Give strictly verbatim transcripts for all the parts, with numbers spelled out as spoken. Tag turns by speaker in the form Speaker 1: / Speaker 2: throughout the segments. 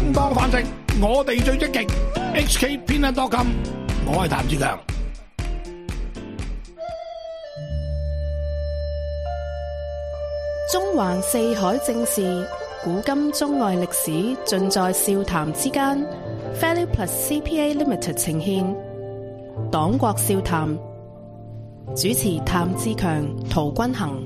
Speaker 1: 更多飯食，我哋最積極。H K 偏袒多金，我係譚志強。
Speaker 2: 中環四海正事，古今中外歷史，盡在笑談之間。Value Plus C P A Limited 呈獻黨國笑談，主持譚志強、陶君行。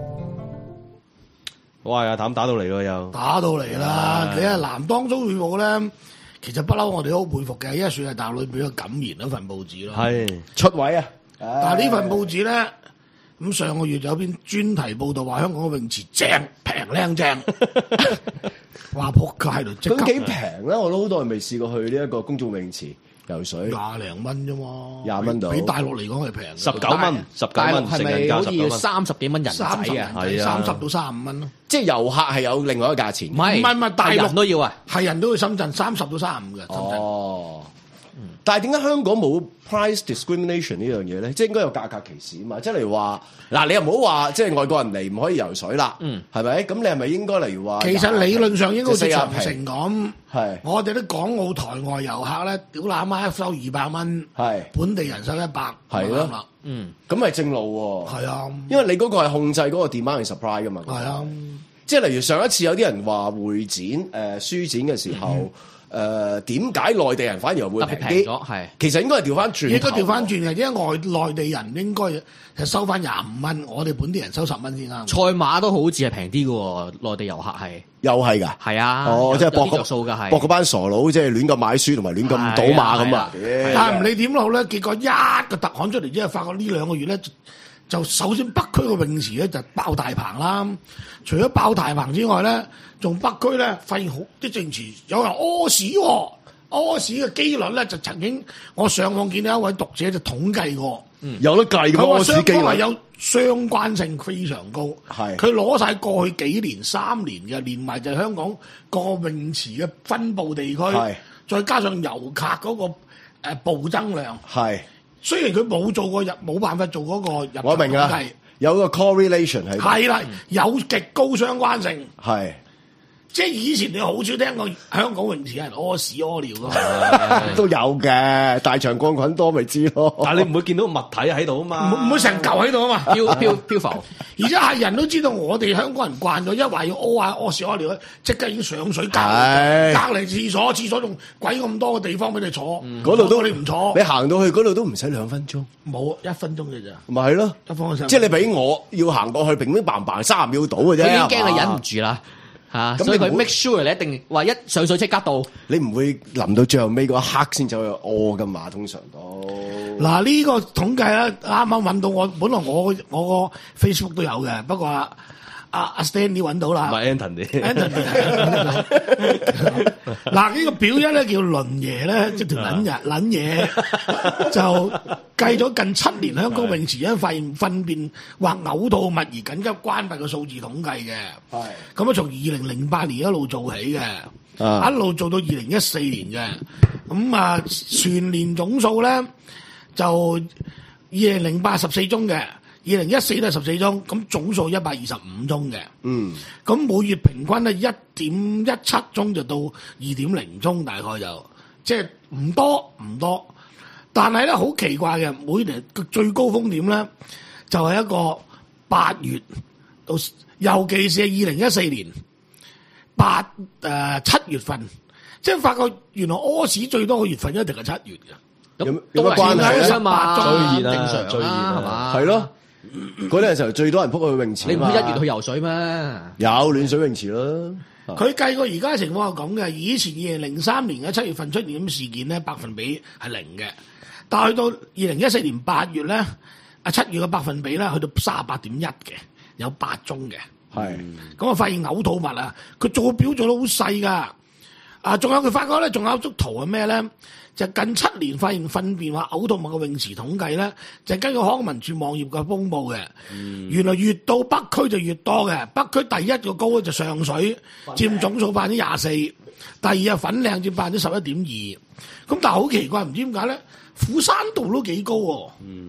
Speaker 3: 哇！阿譚打到嚟咯，又
Speaker 1: 打到嚟啦！你係南當中語報咧，其實不嬲，我哋都好佩服嘅，因為算係大陸裏邊嘅敢言一份報紙咯。
Speaker 3: 係
Speaker 4: 出位啊！
Speaker 1: 但係呢份報紙咧，咁上個月就有篇專題報導話香港嘅泳池正平靚正，話撲街喺度即刻。
Speaker 4: 咁幾平咧？我都好耐未試過去呢一個公眾泳池游水，
Speaker 1: 廿零蚊啫嘛，
Speaker 4: 廿蚊到。
Speaker 1: 比大陸嚟講係平。
Speaker 3: 十九蚊，十九蚊，成人價十九蚊，
Speaker 5: 三十幾蚊人仔啊？
Speaker 1: 係啊，三十到三十五蚊咯。
Speaker 4: 即係遊客係有另外一個價錢，
Speaker 5: 唔係
Speaker 1: 唔係唔係，大陸
Speaker 5: 人都要啊，
Speaker 1: 係人都去深圳三十到三十五嘅。
Speaker 4: 哦，但係點解香港冇 price discrimination 呢樣嘢咧？即係應該有價格歧視啊嘛！即係例如話，嗱，你又唔好話即係外國人嚟唔可以游水啦，嗯，係咪？咁你係咪應該例如話？
Speaker 1: 其實理論上應該好似長城咁，
Speaker 4: 係
Speaker 1: 我哋啲港澳台外遊客咧，屌喇媽一收二百蚊，係本地人收一百，
Speaker 4: 係咯，嗯，咁係正路喎，係啊，因為你嗰個係控制嗰個 demand and supply 噶嘛，係啊，即係例如上一次有啲人話會展誒、呃、書展嘅時候。嗯誒點解內地人反而會平啲？係其實應該係調翻轉，
Speaker 1: 應該調翻轉嘅，因為外內地人應該係收翻廿五蚊，我哋本地人收十蚊先啱。
Speaker 5: 賽馬都好似係平啲嘅喎，內地遊客係
Speaker 4: 又係㗎，
Speaker 5: 係啊，
Speaker 4: 哦，即係博個
Speaker 5: 數㗎，係
Speaker 4: 博嗰班傻佬，即係亂咁買書同埋亂咁賭馬咁啊！
Speaker 1: 但係唔理點好咧，結果一個特刊出嚟之後，發覺呢兩個月咧。就首先北區個泳池咧就爆大棚啦，除咗爆大棚之外咧，仲北區咧發現好啲泳池有人屙屎喎，屙屎嘅機率咧就曾經我上網見到一位讀者就統計過，
Speaker 4: 嗯、有得計嘅屙屎機率，佢話
Speaker 1: 有相關性非常高，係佢攞晒過去幾年三年嘅，連埋就係香港個泳池嘅分佈地區，再加上遊客嗰個誒暴增量，係。雖然佢冇做過入，冇辦法做嗰個入場統計，
Speaker 4: 有個 correlation 係
Speaker 1: 係啦，有極高相關性。
Speaker 4: 係，
Speaker 1: 即係以前你好少聽過香港泳池有人屙屎屙尿㗎嘛，
Speaker 4: 都有嘅，大腸桿菌多咪知咯。
Speaker 3: 但係你唔會見到物體喺度啊嘛，
Speaker 1: 唔會成嚿喺度啊嘛，
Speaker 5: 漂漂漂浮。
Speaker 1: 而且係人都知道我哋香港人慣咗，一話要屙下屙屎屙尿咧，即刻已經上水隔離隔離廁所，廁所仲鬼咁多個地方俾你坐，
Speaker 4: 嗰度都
Speaker 1: 你唔坐，
Speaker 4: 你行到去嗰度都唔使兩分鐘，
Speaker 1: 冇一分鐘嘅咋，
Speaker 4: 咪係咯，
Speaker 1: 一方向
Speaker 4: 即係你俾我要行過去，乒乒乓乓三十秒到嘅啫，
Speaker 5: 佢已經驚你忍唔住啦。嚇，所以佢 make sure 你一定話一上水即刻到，
Speaker 4: 你唔會臨到最後尾嗰一刻先走去屙噶嘛，通常都。
Speaker 1: 嗱呢個統計咧，啱啱揾到我，本來我我個 Facebook 都有嘅，不過阿阿阿 Stanley 揾到啦，
Speaker 3: 唔係 Anthony。
Speaker 1: 嗱呢個表一咧叫輪爺咧，即係條撚嘢撚嘢，就計咗近七年香港泳池因發現糞便或嘔吐物而緊急關閉嘅數字統計嘅。係咁啊，從二零零八年一路做起嘅，啊、一路做到二零一四年嘅。咁啊，全年總數咧就二零零八十四宗嘅。二零一四都係十四宗，咁總數一百二十五宗嘅。嗯，咁每月平均咧一點一七宗就到二點零宗，大概就即係唔多唔多。但係咧好奇怪嘅，每年最高峰點咧就係、是、一個八月到，尤其是係二零一四年八誒七月份，即係發覺原來屙屎最多嘅月份一定係七月嘅。
Speaker 4: 有有乜關係啊？
Speaker 5: 嘛，
Speaker 3: 最熱
Speaker 5: 正常
Speaker 3: 最熱係
Speaker 5: 嘛？
Speaker 4: 係咯。嗰陣時候最多人撲去泳池，
Speaker 5: 你唔會一月去游水咩？
Speaker 4: 有暖水泳池咯。
Speaker 1: 佢計過而家嘅情況係咁嘅，以前二零零三年嘅七月份出現咁事件咧，百分比係零嘅，但係去到二零一四年八月咧，啊七月嘅百分比咧去到三十八點一嘅，有八宗嘅。係咁啊，發現嘔吐物啊，佢做表做得好細噶。啊，仲有佢發覺咧，仲有一幅圖係咩咧？就近七年發現糞便或嘔吐物嘅泳池統計咧，就根據康文署網頁嘅公佈嘅。嗯、原來越到北區就越多嘅，北區第一個高咧就上水，佔總數百分之廿四，第二係粉嶺佔百分之十一點二。咁但係好奇怪，唔知點解咧？斧山道都幾高喎。嗯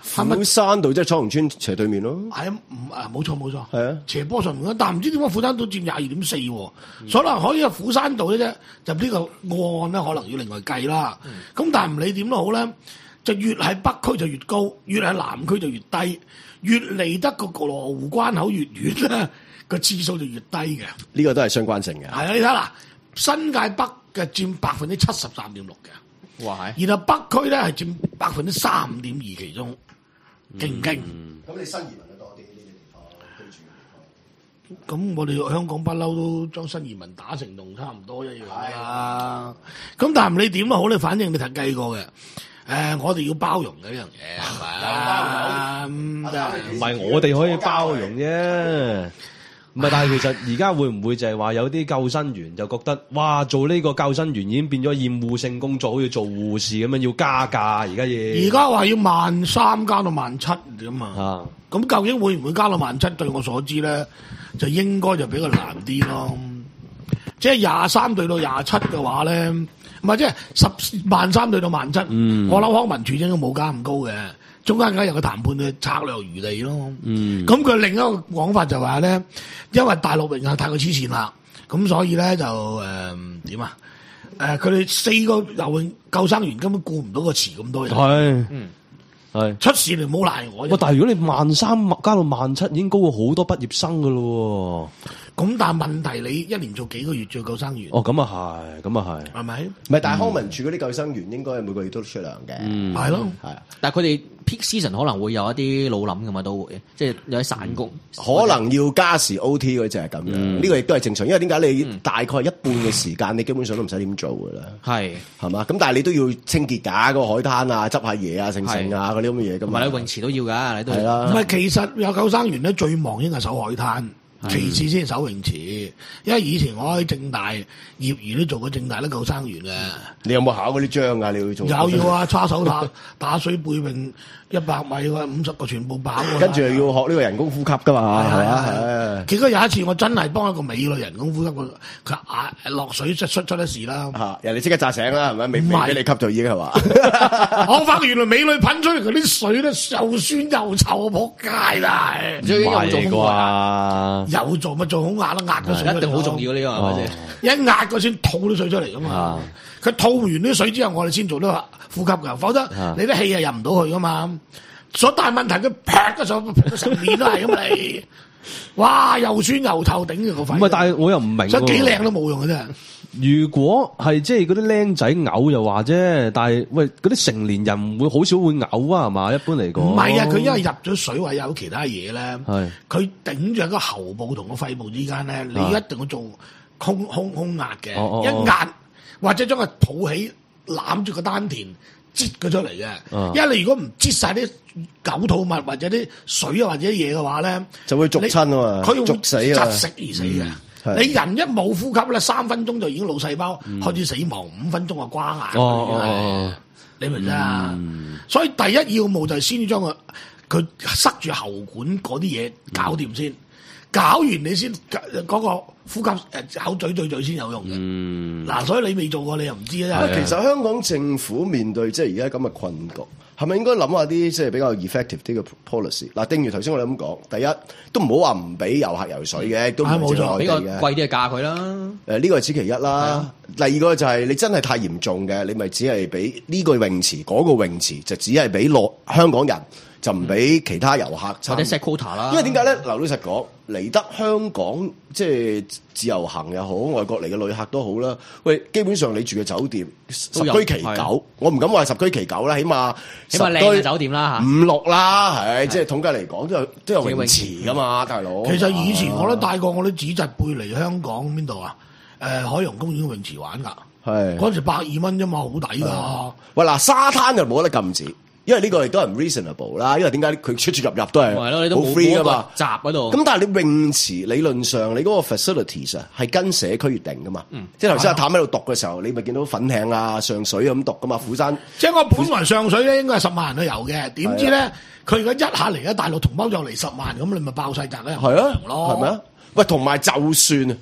Speaker 4: 虎山道即係彩虹村斜對面咯。
Speaker 1: 係啊，唔啊冇錯冇錯，
Speaker 4: 係啊，
Speaker 1: 斜坡上面但係唔知點解虎山道佔廿二點四，所以可能可以係虎山道咧啫，就呢個案咧可能要另外計啦。咁、嗯、但係唔理點都好咧，就越喺北區就越高，越喺南區就越低，越離得個羅湖關口越遠咧，個次數就越低嘅。
Speaker 4: 呢個都係相關性嘅。
Speaker 1: 係啊，你睇下新界北嘅佔百分之七十三點六嘅，
Speaker 5: 哇！
Speaker 1: 然後北區咧係佔百分之三點二其中，勁唔勁？咁、
Speaker 4: 嗯、你新移民就多啲呢啲地方居住嘅地
Speaker 1: 方。咁我哋香港不嬲都將新移民打成同差唔多一樣啦。咁但係唔理點都好，你反正你睇計過嘅。誒、呃，我哋要包容嘅呢樣嘢係咪？
Speaker 3: 唔係我哋可以包容啫。唔係，但係其實而家會唔會就係話有啲救生員就覺得，哇，做呢個救生員已經變咗厭惡性工作，好似做護士咁樣要加價，而家要。而家話要萬三加到萬七㗎嘛。啊，咁究竟會唔會加到萬七？對我所知咧，就應該就比較難啲咯。即係廿三對到廿七嘅話咧，唔係即係十萬三對到萬七。嗯，我諗康文署應該冇加咁高嘅。中間梗係有個談判嘅策略餘地咯，嗯，咁佢另一個講法就話咧，因為大陸泳客太過黐線啦，咁所以咧就誒點、呃、啊？誒佢哋四個游泳救生員根本顧唔到個池咁多人，係，嗯，係出事你唔好賴我。但係如果你萬三加到萬七，已經高過好多畢業生噶咯。咁但係問題，你一年做幾個月做救生員？哦，咁啊係，咁啊係，係咪？唔係，但係康文署嗰啲救生員應該每個月都出糧嘅，嗯，係咯，係。但係佢哋 peak season 可能會有一啲老諗噶嘛，都會，即係有啲散工，可能要加時 O T 嗰隻係咁樣。呢、嗯、個亦都係正常，因為點解你大概一半嘅時間，你基本上都唔使點做噶啦，係係嘛？咁但係你都要清潔㗎，嗰個海灘啊，執下嘢啊，剩剩啊，嗰啲咁嘅嘢㗎嘛。唔係，泳池都要㗎，你都係啦。唔係，其實有救生員咧，最忙應該係守海灘。其次先守泳池，因為以前我喺政大業餘都做過政大啲救生員嘅。你有冇考嗰啲章啊？你要做？有要啊，叉手打打水背泳一百米五十個全部跑。跟住又要學呢個人工呼吸噶嘛，係嘛？係。結果有一次我真係幫一個美女人工呼吸，佢佢嗌落水出出出咗事啦。嚇！人哋即刻炸醒啦，係咪？未未俾你吸就已經係嘛？我發覺原來美女噴出嚟嗰啲水咧又酸又臭，仆街啦！唔係啩？有做咪做好壓啦，壓個水一定好重要呢個係咪先？一壓個先吐啲水出嚟噶嘛。佢吐完啲水之後，我哋先做到呼吸噶，否則你啲氣係入唔到去噶嘛。所大問題佢劈咗上劈到成面都係咁你，哇又酸又臭頂住個肺。唔係，但係我又唔明，所以幾靚都冇用嘅啫。如果係即係嗰啲僆仔嘔就話啫，但係喂嗰啲成年人唔會好少會嘔啊，係嘛？一般嚟講，唔係啊，佢因為入咗水或有其他嘢咧，佢頂住喺個喉部同個肺部之間咧，你一定要做空空空壓嘅，哦哦哦一壓或者將佢抱起攬住個丹田擠佢出嚟嘅，哦、因為你如果唔擠晒啲嘔吐物或者啲水啊或者嘢嘅話咧，就會濁親啊嘛，佢會窒息而死嘅。嗯你人一冇呼吸咧，三分鐘就已經腦細胞開始死亡，五、嗯、分鐘就瓜硬。哦哦哦，你明唔明啊？嗯、所以第一要務就係先將佢佢塞住喉管嗰啲嘢搞掂先，嗯、搞完你先嗰個呼吸誒口嘴對嘴先有用嘅。嗱、嗯啊，所以你未做過，你又唔知啊。其實香港政府面對即係而家咁嘅困局，係咪應該諗下啲即係比較 effective 啲嘅 policy？ 嗱，正如頭先我哋咁講，第一都唔好話唔俾遊客游水嘅，都唔係冇錯，俾個貴啲嘅價佢啦。誒，呢個係此其一啦。第二個就係你真係太嚴重嘅，你咪只係俾呢個泳池嗰、嗰個泳池就只係俾落香港人，就唔俾其他遊客參。或者 set quota 啦。因為點解咧？嗱，老實講，嚟得香港即係自由行又好，外國嚟嘅旅客都好啦。喂，基本上你住嘅酒店十居其九，我唔敢話十居其九啦，起碼起碼靚嘅酒店啦嚇，五六啦，係即係統計嚟講都有都有泳池噶嘛，大佬。其實以前我都帶過我啲紙質背嚟香港邊度啊？誒，海洋公園泳池玩㗎，係嗰陣時百二蚊啫嘛，好抵㗎。喂，嗱，沙灘就冇得禁止。因為呢個亦都係唔 reasonable 啦，因為點解佢出出入入都係好 free 噶嘛，閘嗰度。咁但係你泳池理論上你嗰個 facilities 啊係跟社區決定噶嘛，嗯、即係頭先阿譚喺度讀嘅時候，你咪見到粉嶺啊、上水咁讀噶嘛，虎山。即係我本來上水咧應該係十萬人都有嘅，點知咧佢而家一下嚟咗大陸同胞就嚟十萬，咁你咪爆晒閘咧？係啊，係咪啊？喂，同埋就算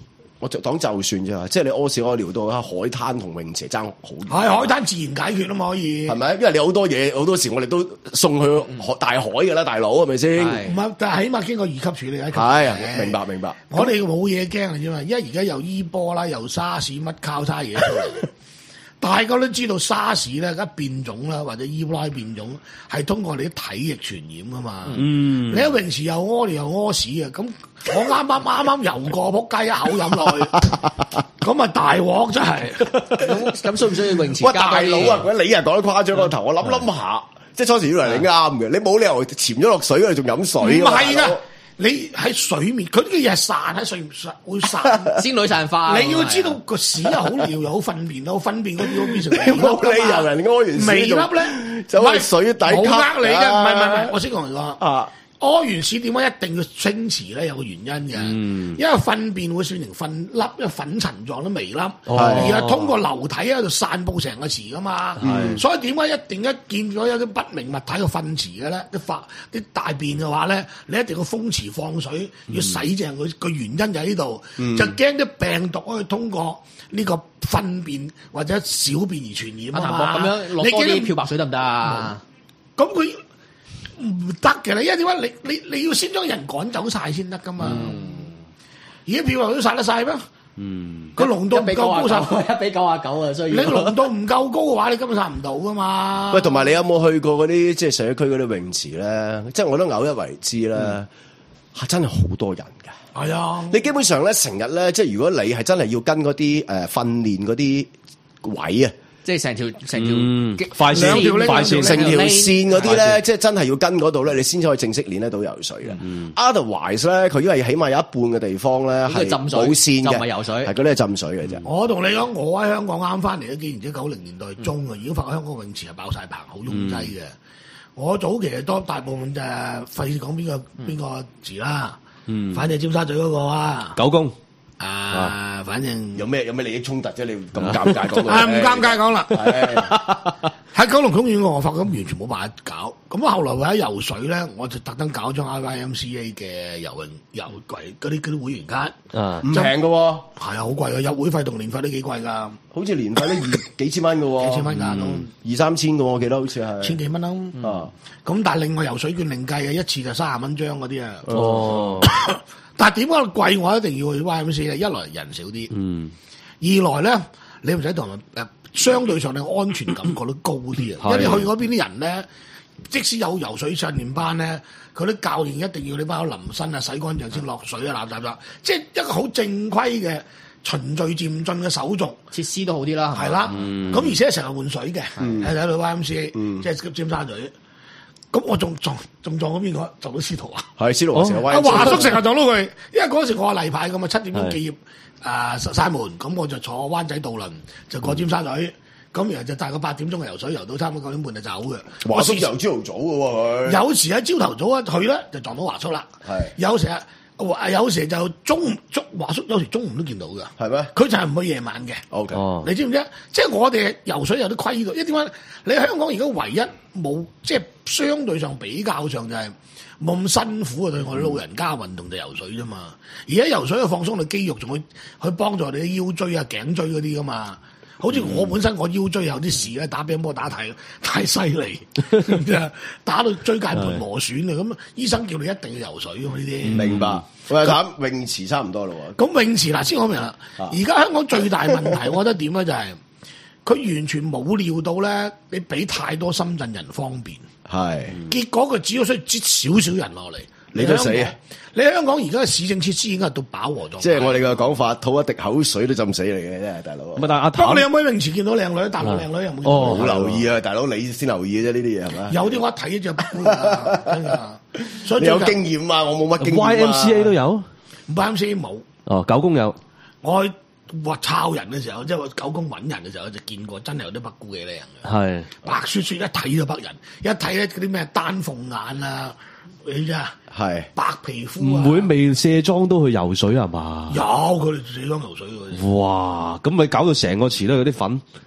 Speaker 4: 我就當就算啫，即係你屙屎屙尿到海灘同泳池爭好遠。
Speaker 1: 係海灘自然解決啊嘛，可以
Speaker 4: 係咪？因為你好多嘢好多時我哋都送去大海㗎啦，大佬係咪先？
Speaker 1: 唔係，但係起碼經過二級處理一級。
Speaker 4: 係，明白明白。
Speaker 1: 我哋冇嘢驚啊，因為因為而家又伊波啦，又沙士乜交叉嘢出嚟。大家都知道沙士咧，而家變種啦，或者伊波拉變種係通過你啲體液傳染噶嘛。嗯，你喺泳池又屙尿又屙屎啊！咁我啱啱啱啱游過，仆街一口飲落去，咁啊大鑊真係。
Speaker 5: 咁咁需唔需要泳池？
Speaker 4: 喂，大佬啊，你又講得誇張個頭，我諗諗下，即係初時以為你啱嘅，你冇理由潛咗落水嗰度仲飲水。
Speaker 1: 唔係㗎。你喺水面，佢呢啲嘢係散喺水面，會散
Speaker 5: 仙女散花。
Speaker 1: 你要知道個屎又好，尿又好，糞便都好，糞便嗰啲都變成微粒。
Speaker 4: 冇理由人屙完屎
Speaker 1: 微粒咧，
Speaker 4: 就喺水底吸。
Speaker 1: 冇呃你嘅，唔係唔係唔係，我先講嚟講。
Speaker 4: 啊，
Speaker 1: 屙完屎點解一定要清池咧？有個原因嘅，因為糞便會變成糞粒，因為粉塵狀啲微粒，而係通過流體喺度散佈成個池噶嘛。所以點解一定一見咗有啲不明物體嘅糞池嘅咧？啲發啲大便嘅話咧，你一定要封池放水，要洗淨佢。個原因就喺呢度，就驚啲病毒可以通過呢個糞便或者小便而傳染啊嘛。
Speaker 5: 咁樣落多啲漂白水得唔得啊？
Speaker 1: 咁佢。唔得嘅啦，因為點解你你你要先將人趕走晒先得噶嘛？而家漂白都殺得晒咩？嗯，個濃度唔夠高殺，
Speaker 5: 一比九啊九啊，所以
Speaker 1: 你濃度唔夠高嘅話，你根本殺唔到噶嘛。
Speaker 4: 喂，同埋你有冇去過嗰啲即係社區嗰啲泳池咧？即係我都偶一為之咧，係真係好多人㗎。
Speaker 1: 係啊，
Speaker 4: 你基本上咧成日咧，即係如果你係真係要跟嗰啲誒訓練嗰啲位啊。即係
Speaker 5: 成條成條
Speaker 3: 快線，快線
Speaker 4: 成條線嗰啲咧，即係真係要跟嗰度咧，你先至可以正式練得到游水嘅。Otherwise 咧，佢因為起碼有一半嘅地方咧係冇線嘅，
Speaker 5: 就唔係游水，
Speaker 4: 係嗰啲係浸水嘅啫。
Speaker 1: 我同你講，我喺香港啱翻嚟都幾年，即係九零年代中啊，已經發覺香港泳池係爆晒棚，好擁擠嘅。我早期係多大部分就係費事講邊個邊個池啦，反正尖沙咀嗰個啊，
Speaker 3: 九宮。
Speaker 1: 啊，反正
Speaker 4: 有咩有咩利益衝突啫？你咁尷尬講，
Speaker 1: 啊唔尷尬講啦。喺九龍公園我發覺完全冇辦法搞。咁後來為咗游水咧，我就特登搞張 I Y M C A 嘅游泳游櫃嗰啲嗰啲會員卡，
Speaker 4: 唔平㗎喎。係
Speaker 1: 啊，好貴嘅，入會費同年費都幾貴㗎。
Speaker 4: 好似年費都二幾千蚊㗎喎，
Speaker 1: 幾千蚊㗎都
Speaker 4: 二三千㗎喎，我記得好似係
Speaker 1: 千幾蚊啦。啊，咁但係另外游水券另計嘅，一次就三十蚊張嗰啲啊。哦。但係點解貴？我一定要去 Y M C A，一來人少啲，嗯，二來咧你唔使同人誒，相對上你安全感覺都高啲啊。因為你去嗰邊啲人咧，即使有游水訓練班咧，佢啲教練一定要你包淋身啊、洗乾淨先落水啊、嗱嗱嗱，即係一個好正規嘅循序漸進嘅手續，
Speaker 5: 設施都好啲啦，
Speaker 1: 係啦。咁而且成日換水嘅，喺喺度 Y M C A，即係尖沙咀。咁我仲撞仲撞咗邊個？撞到司徒啊！
Speaker 4: 係司徒成日
Speaker 1: 阿華叔成日撞到佢，因為嗰時我係例牌咁啊，七點鐘企業啊閂門，咁我就坐灣仔渡輪就過尖沙咀，咁然後就大概八點鐘游水，游到差唔多九點半就走嘅。
Speaker 4: 華叔由朝頭早嘅喎佢，
Speaker 1: 有時喺朝頭早啊去咧就撞到華叔啦，係有時啊。有時就中午中華叔有時中午都見到㗎，
Speaker 4: 係咩？
Speaker 1: 佢就係唔去夜晚嘅。O K，你知唔知？即係我哋游水有啲規矩，因為點解？你喺香港而家唯一冇即係相對上比較上就係冇咁辛苦嘅對我哋老人家運動就游水啫嘛。而家游水去放鬆你肌肉，仲會去幫助你啲腰椎啊、頸椎嗰啲噶嘛。好似我本身我腰椎有啲事咧，打乒乓波打太太犀利，打到椎間盤磨損嘅，咁醫生叫你一定要游水㗎嘛呢啲。
Speaker 4: 明白。喂，咁泳池差唔多咯喎。
Speaker 1: 咁泳池嗱先講明啦，而家香港最大問題，我覺得點咧就係、是、佢完全冇料到咧，你俾太多深圳人方便，係結果佢只要需要擠少少人落嚟。
Speaker 4: 你都死啊！
Speaker 1: 你香港而家嘅市政設施已經係到飽和狀態，
Speaker 4: 即係我哋嘅講法，吐一滴口水都浸死你嘅，真係大佬。
Speaker 3: 唔係，但阿
Speaker 1: 不過你有冇喺泳池見到靚女？大陸靚女有冇？
Speaker 4: 哦，好留意啊，大佬，你先留意嘅啫，呢啲嘢係咪？
Speaker 1: 有啲我一睇就北姑啊，真㗎。所以
Speaker 4: 你有經驗啊，我冇乜經驗啊。
Speaker 3: Y M C A 都有
Speaker 1: ，Y M C A 冇。
Speaker 3: 哦，九宮有。
Speaker 1: 我話抄人嘅時候，即係九宮揾人嘅時候，就見過真係有啲北姑幾靚嘅。係白雪雪一睇就北人，一睇咧嗰啲咩丹鳳眼啊。你咋？係白皮膚
Speaker 3: 唔會未卸妝都去游水係嘛？
Speaker 1: 有佢哋卸妝游水嘅。
Speaker 3: 哇！咁咪搞到成個池都有啲粉。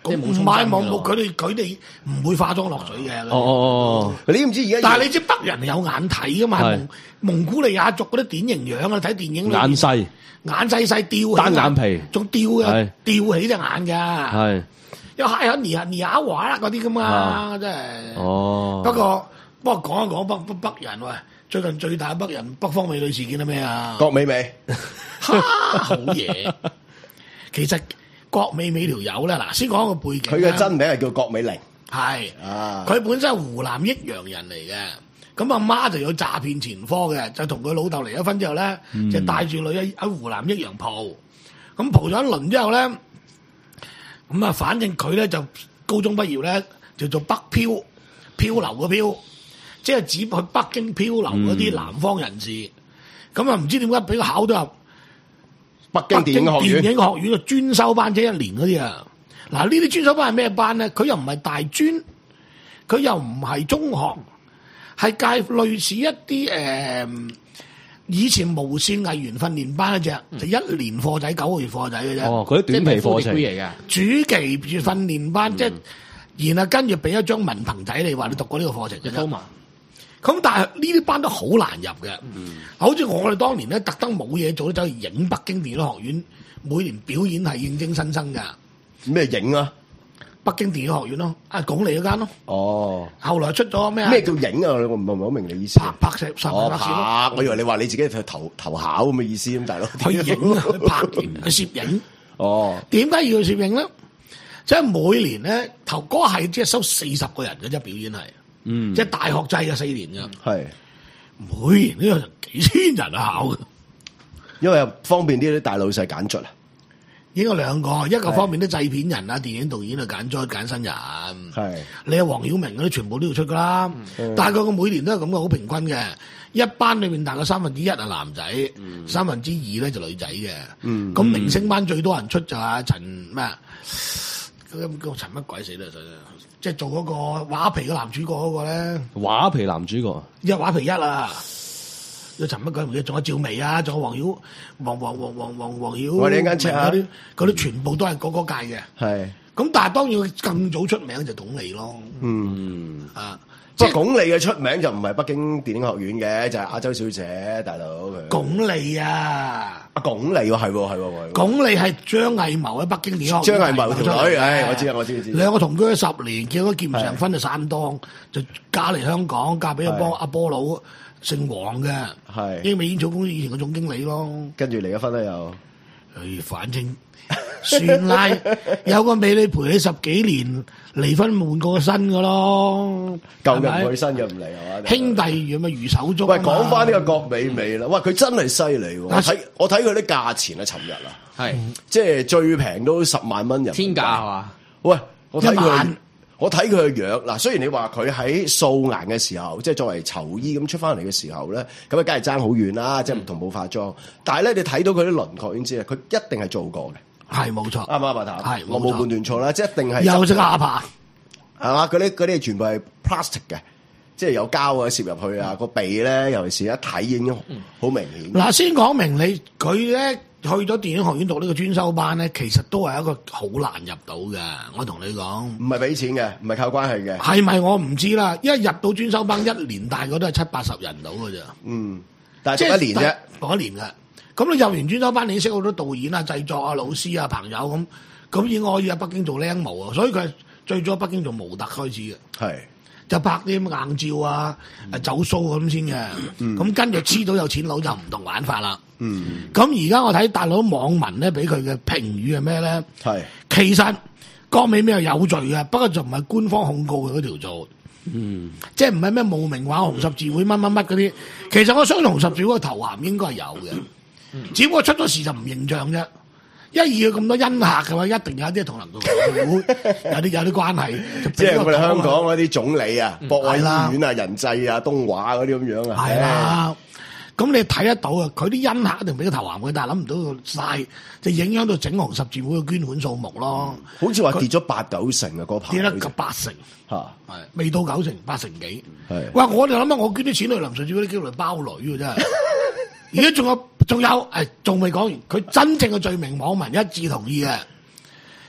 Speaker 1: 咁唔買網目，佢哋佢哋唔會化妝落水嘅。
Speaker 3: 哦哦哦，
Speaker 4: 你知唔知而家？
Speaker 1: 但係你知北人有眼睇噶嘛？蒙蒙古利亞族嗰啲典型樣啊，睇電影
Speaker 3: 眼細，
Speaker 1: 眼細細吊
Speaker 3: 單眼皮，
Speaker 1: 仲吊嘅，吊起隻眼㗎。係，有係有尼尼亞華啦嗰啲噶嘛，真係。哦。不過不過講一講北北北人喂，最近最大北人北方美女事件係咩啊？
Speaker 4: 郭美美，
Speaker 1: 好嘢。其實。郭美美條友咧，嗱先講個背景。
Speaker 4: 佢嘅真名係叫郭美玲，
Speaker 1: 係啊，佢本身係湖南益陽人嚟嘅，咁阿媽就有詐騙前科嘅，就同佢老豆離咗婚之後咧，嗯、就帶住女喺喺湖南益陽蒲，咁蒲咗一輪之後咧，咁啊，反正佢咧就高中畢業咧就做北漂，漂流嘅漂，即係指去北京漂流嗰啲南方人士，咁啊唔知點解俾佢考到入
Speaker 4: 北京電影學院，
Speaker 1: 電影學院嘅專修班，即係一年嗰啲啊！嗱，呢啲專修班係咩班咧？佢又唔係大專，佢又唔係中學，係介類似一啲誒、呃、以前無線藝員訓練班一隻，嗯、就一年課仔九個月課仔嘅啫。
Speaker 3: 哦，嗰啲短期課程
Speaker 1: 嚟嘅，主期訓練班，嗯、即係然後跟住俾一張文憑仔你話你讀過呢個課程嘅啫。咁但係呢啲班都好難入嘅，嗯、好似我哋當年咧特登冇嘢做，走去影北京電影學院，每年表演係應徵新生㗎。
Speaker 4: 咩影啊？
Speaker 1: 北京電影學院咯，啊鞏俐嗰間咯。
Speaker 4: 哦，
Speaker 1: 後來出咗咩？
Speaker 4: 咩叫影啊？我唔係好明你意思。
Speaker 1: 拍拍攝拍攝
Speaker 4: 拍，我以為你話你自己去投投考咁嘅意思咁，大佬。
Speaker 1: 去影啊，去拍片，去攝影。
Speaker 4: 哦，點
Speaker 1: 解要去攝影咧？即係每年咧頭嗰係即係收四十個人嘅啫，表演係。嗯，即係大學制嘅四年㗎，係每年都有成幾千人考嘅，
Speaker 4: 因為方便啲啲大老細揀出啊。
Speaker 1: 應該兩個，一個方面啲製片人啊、電影導演啊揀咗揀新人，係你係黃曉明嗰啲全部都要出㗎啦。嗯、大概佢每年都係咁嘅，好平均嘅。一班裏面大概三分之一係男仔，嗯、三分之二咧就女仔嘅。咁、嗯、明星班最多人出就係陳咩啊？嗰個叫陳乜鬼死啦！即係做嗰個畫皮嘅男主角嗰個咧，
Speaker 3: 畫皮男主角，
Speaker 1: 一畫皮一啊，有陳乜鬼唔記得，仲有趙薇啊，仲有黃曉、黃黃黃黃黃黃曉，
Speaker 4: 我哋一間 check 下
Speaker 1: 啲，嗰啲全部都係嗰嗰屆嘅。係，咁但係當然佢更早出名就鞏俐咯。嗯啊，
Speaker 4: 即係鞏俐嘅出名就唔係北京電影學院嘅，就係亞洲小姐大佬佢。
Speaker 1: 鞏俐啊！
Speaker 4: 阿鞏俐喎，係喎，係喎，
Speaker 1: 鞏俐係張藝謀喺北京電影學院。
Speaker 4: 張藝謀條女，唉，我知啊，我知，我知。
Speaker 1: 兩個同居咗十年，結果結唔成婚就散檔，就嫁嚟香港，嫁俾阿波阿波佬，姓黃嘅，係英美煙草公司以前嘅總經理咯。
Speaker 4: 跟住離咗婚啦又。
Speaker 1: 誒，反正算啦，有個美女陪你十幾年，離婚換過個新嘅咯，
Speaker 4: 舊嘅唔去，新嘅唔嚟係嘛？
Speaker 1: 兄弟如咪如手足。
Speaker 4: 喂，講翻呢個郭美美啦，哇，佢真係犀利喎！我睇我睇佢啲價錢啊，尋日啊，係即係最平都十萬蚊人，
Speaker 5: 天價係嘛？
Speaker 4: 喂，我睇佢，我睇佢嘅樣嗱，雖然你話佢喺素顏嘅時候，即係作為囚醫咁出翻嚟嘅時候咧，咁啊，梗係爭好遠啦，即係唔同冇化妝，但係咧，你睇到佢啲輪廓已經知啦，佢一定係做過嘅。
Speaker 1: 係冇錯，
Speaker 4: 啱唔啱啊？係，我冇判斷錯啦，即係一定係
Speaker 1: 有隻下巴，
Speaker 4: 係嘛？嗰啲嗰啲全部係 plastic 嘅，即係有膠啊攝入去啊，個鼻咧，尤其是一睇已經好明顯。嗱，
Speaker 1: 先講明你佢咧去咗電影學院讀呢個專修班咧，其實都係一個好難入到嘅。我同你講，
Speaker 4: 唔係俾錢嘅，唔係靠關係嘅，
Speaker 1: 係咪我唔知啦？一入到專修班，一年大概都係七八十人到嘅咋。
Speaker 4: 嗯，但係讀一年啫，
Speaker 1: 讀一年嘅。咁你入完專修班，你識好多導演啊、製作啊、老師啊、朋友咁，咁已經可以喺北京做靚模啊。所以佢係最早喺北京做模特開始嘅，係就拍啲硬照啊、嗯、走 show 咁先嘅。咁、嗯、跟住黐到有錢佬就唔同玩法啦。咁而家我睇大陸網民咧俾佢嘅評語係咩咧？係其實郭美美係有罪嘅，不過就唔係官方控告佢嗰條罪。嗯，即係唔係咩慕名話紅十字會乜乜乜嗰啲。其實我相信紅十字會個頭銜應該係有嘅。只不過出咗事就唔認賬啫，一二佢咁多恩客嘅話，一定有啲同林道有啲有啲關係。
Speaker 4: 即係我哋香港嗰啲總理啊，博愛醫院啊、仁濟啊、東華嗰啲咁樣啊。係啦，
Speaker 1: 咁你睇得到啊？佢啲恩客一定俾個頭銜佢，但係諗唔到晒，就影響到整紅十字會嘅捐款數目咯。
Speaker 4: 好似話跌咗八九成啊，嗰排
Speaker 1: 跌得八成吓，係未到九成，八成幾。係哇！我哋諗下，我捐啲錢去林十字會啲機會嚟包女嘅真係。而家仲有仲有，誒，仲未講完。佢真正嘅罪名，網民一致同意嘅，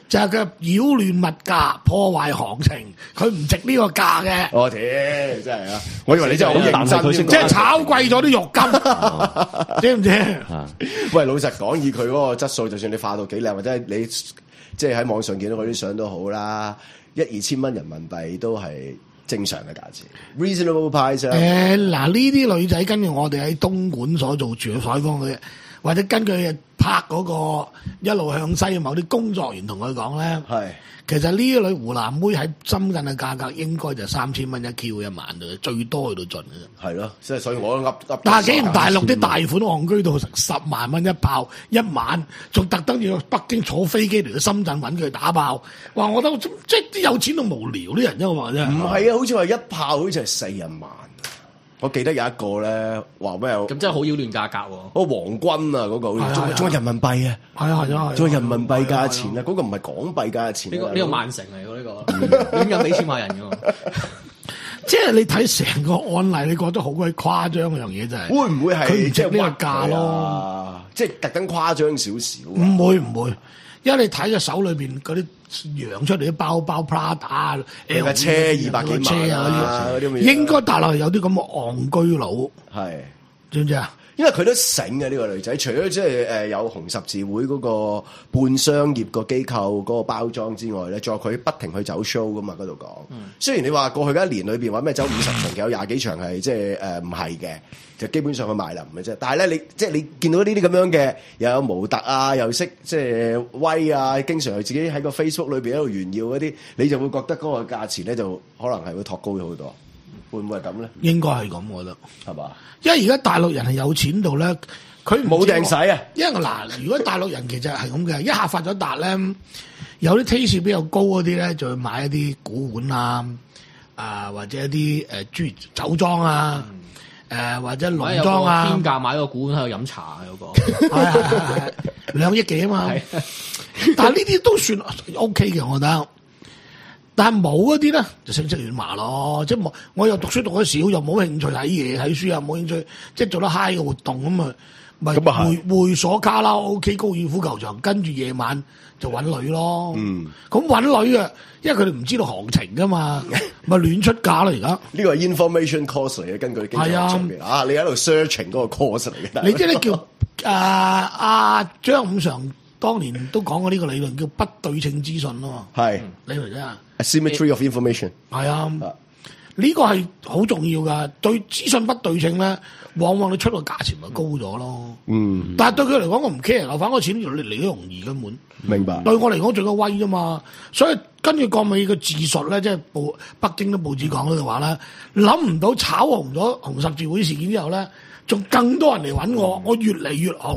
Speaker 1: 就係佢擾亂物價、破壞行情，佢唔值呢個價嘅。
Speaker 4: 我屌，真係啊！我以為你真係好認真，
Speaker 1: 即係炒貴咗啲肉金，知唔知？
Speaker 4: 喂，老實講，以佢嗰個質素，就算你化到幾靚，或者你即係喺網上見到佢啲相都好啦，一二千蚊人民幣都係正常嘅價錢 ，reasonable price 啦。
Speaker 1: 誒，嗱呢啲女仔根據我哋喺東莞所做住嘅採訪嘅，或者根據拍嗰個一路向西嘅某啲工作人員同佢講咧，
Speaker 4: 係
Speaker 1: 其實呢啲女湖南妹喺深圳嘅價格應該就三千蚊一 Q 一晚度，最多去到盡嘅啫。係
Speaker 4: 咯，即係所以我都噏噏。
Speaker 1: 但係既然大陸啲大款戇居到成十萬蚊一炮一晚，仲特登要去北京坐飛機嚟到深圳揾佢打爆，哇！我覺得即係啲有錢到無聊啲人啫嘛，真係。
Speaker 4: 唔係啊，好似話一炮好似係四十萬。我記得有一個咧話咩？
Speaker 5: 咁真係好擾亂價格喎！
Speaker 4: 嗰個皇軍啊，嗰個仲仲係人民幣啊，
Speaker 1: 係啊係啊，
Speaker 4: 仲係人民幣價錢啊，嗰個唔係港幣價錢。
Speaker 5: 呢個呢個曼城嚟㗎，呢個點解俾錢買人㗎？
Speaker 1: 即係你睇成個案例，你覺得好鬼誇張嗰樣嘢真係。
Speaker 4: 會唔會係
Speaker 1: 佢唔值呢個價咯？
Speaker 4: 即係特登誇張少少。
Speaker 1: 唔會唔會，因為你睇佢手裏邊嗰啲揚出嚟啲包包 Prada、
Speaker 4: L 車二百幾萬啊嗰啲咁嘅嘢，
Speaker 1: 應該大陸有啲咁嘅戇居佬，
Speaker 4: 係
Speaker 1: 知唔知啊？
Speaker 4: 因為佢都醒嘅呢個女仔，除咗即係誒有紅十字會嗰個半商業個機構嗰個包裝之外咧，仲有佢不停去走 show 噶嘛嗰度講。嗯、雖然你話過去嗰一年裏邊話咩走五十場，有廿幾場係即係誒唔係嘅，就基本上去賣林嘅啫。但係咧，你即係你見到呢啲咁樣嘅，又有模特啊，又識即係威啊，經常自己喺個 Facebook 裏邊喺度炫耀嗰啲，你就會覺得嗰個價錢咧就可能係會托高咗好多。會唔會係咁咧？應該係咁，我覺得係嘛？因為而家大陸人係有錢到咧，佢冇掟使啊！因為嗱，如果大陸人其實係咁嘅，一下發咗達咧，有啲 taste 比較高嗰啲咧，就會買一啲古玩啊，啊或者一啲誒諸如酒莊啊，誒、嗯呃、或者農莊啊，
Speaker 5: 天價買個古玩喺度飲茶嗰個，
Speaker 1: 係係係係兩億幾啊嘛！但係呢啲都算 OK 嘅，我覺得。但係冇嗰啲咧，就聲色犬馬咯，即係冇，我又讀書讀得少，又冇興趣睇嘢睇書啊，冇興趣即係做得 high 嘅活動咁啊，咪會會所卡拉 OK 高爾夫球場，跟住夜晚就揾女咯。嗯，咁揾女啊，因為佢哋唔知道行情噶嘛，咪亂出價啦而家。呢個係 information course 嚟嘅，根據經濟學上邊啊，你喺度 searching 嗰個 course 嚟嘅。你知你叫啊阿張五常當年都講過呢個理論叫不對稱資訊咯。係理論啫。Asymmetry of information 係啊，呢個係好重要噶。對資訊不對稱咧，往往你出個價錢咪高咗咯。嗯，但係對佢嚟講，我唔 care，留翻嗰個錢嚟嚟都容易根本。明白。對我嚟講，最緊威啫嘛。所以根據國美嘅自述咧，即係報北京啲報紙講嘅話咧，諗唔到炒紅咗紅十字會事件之後咧，仲更多人嚟揾我，我越嚟越紅。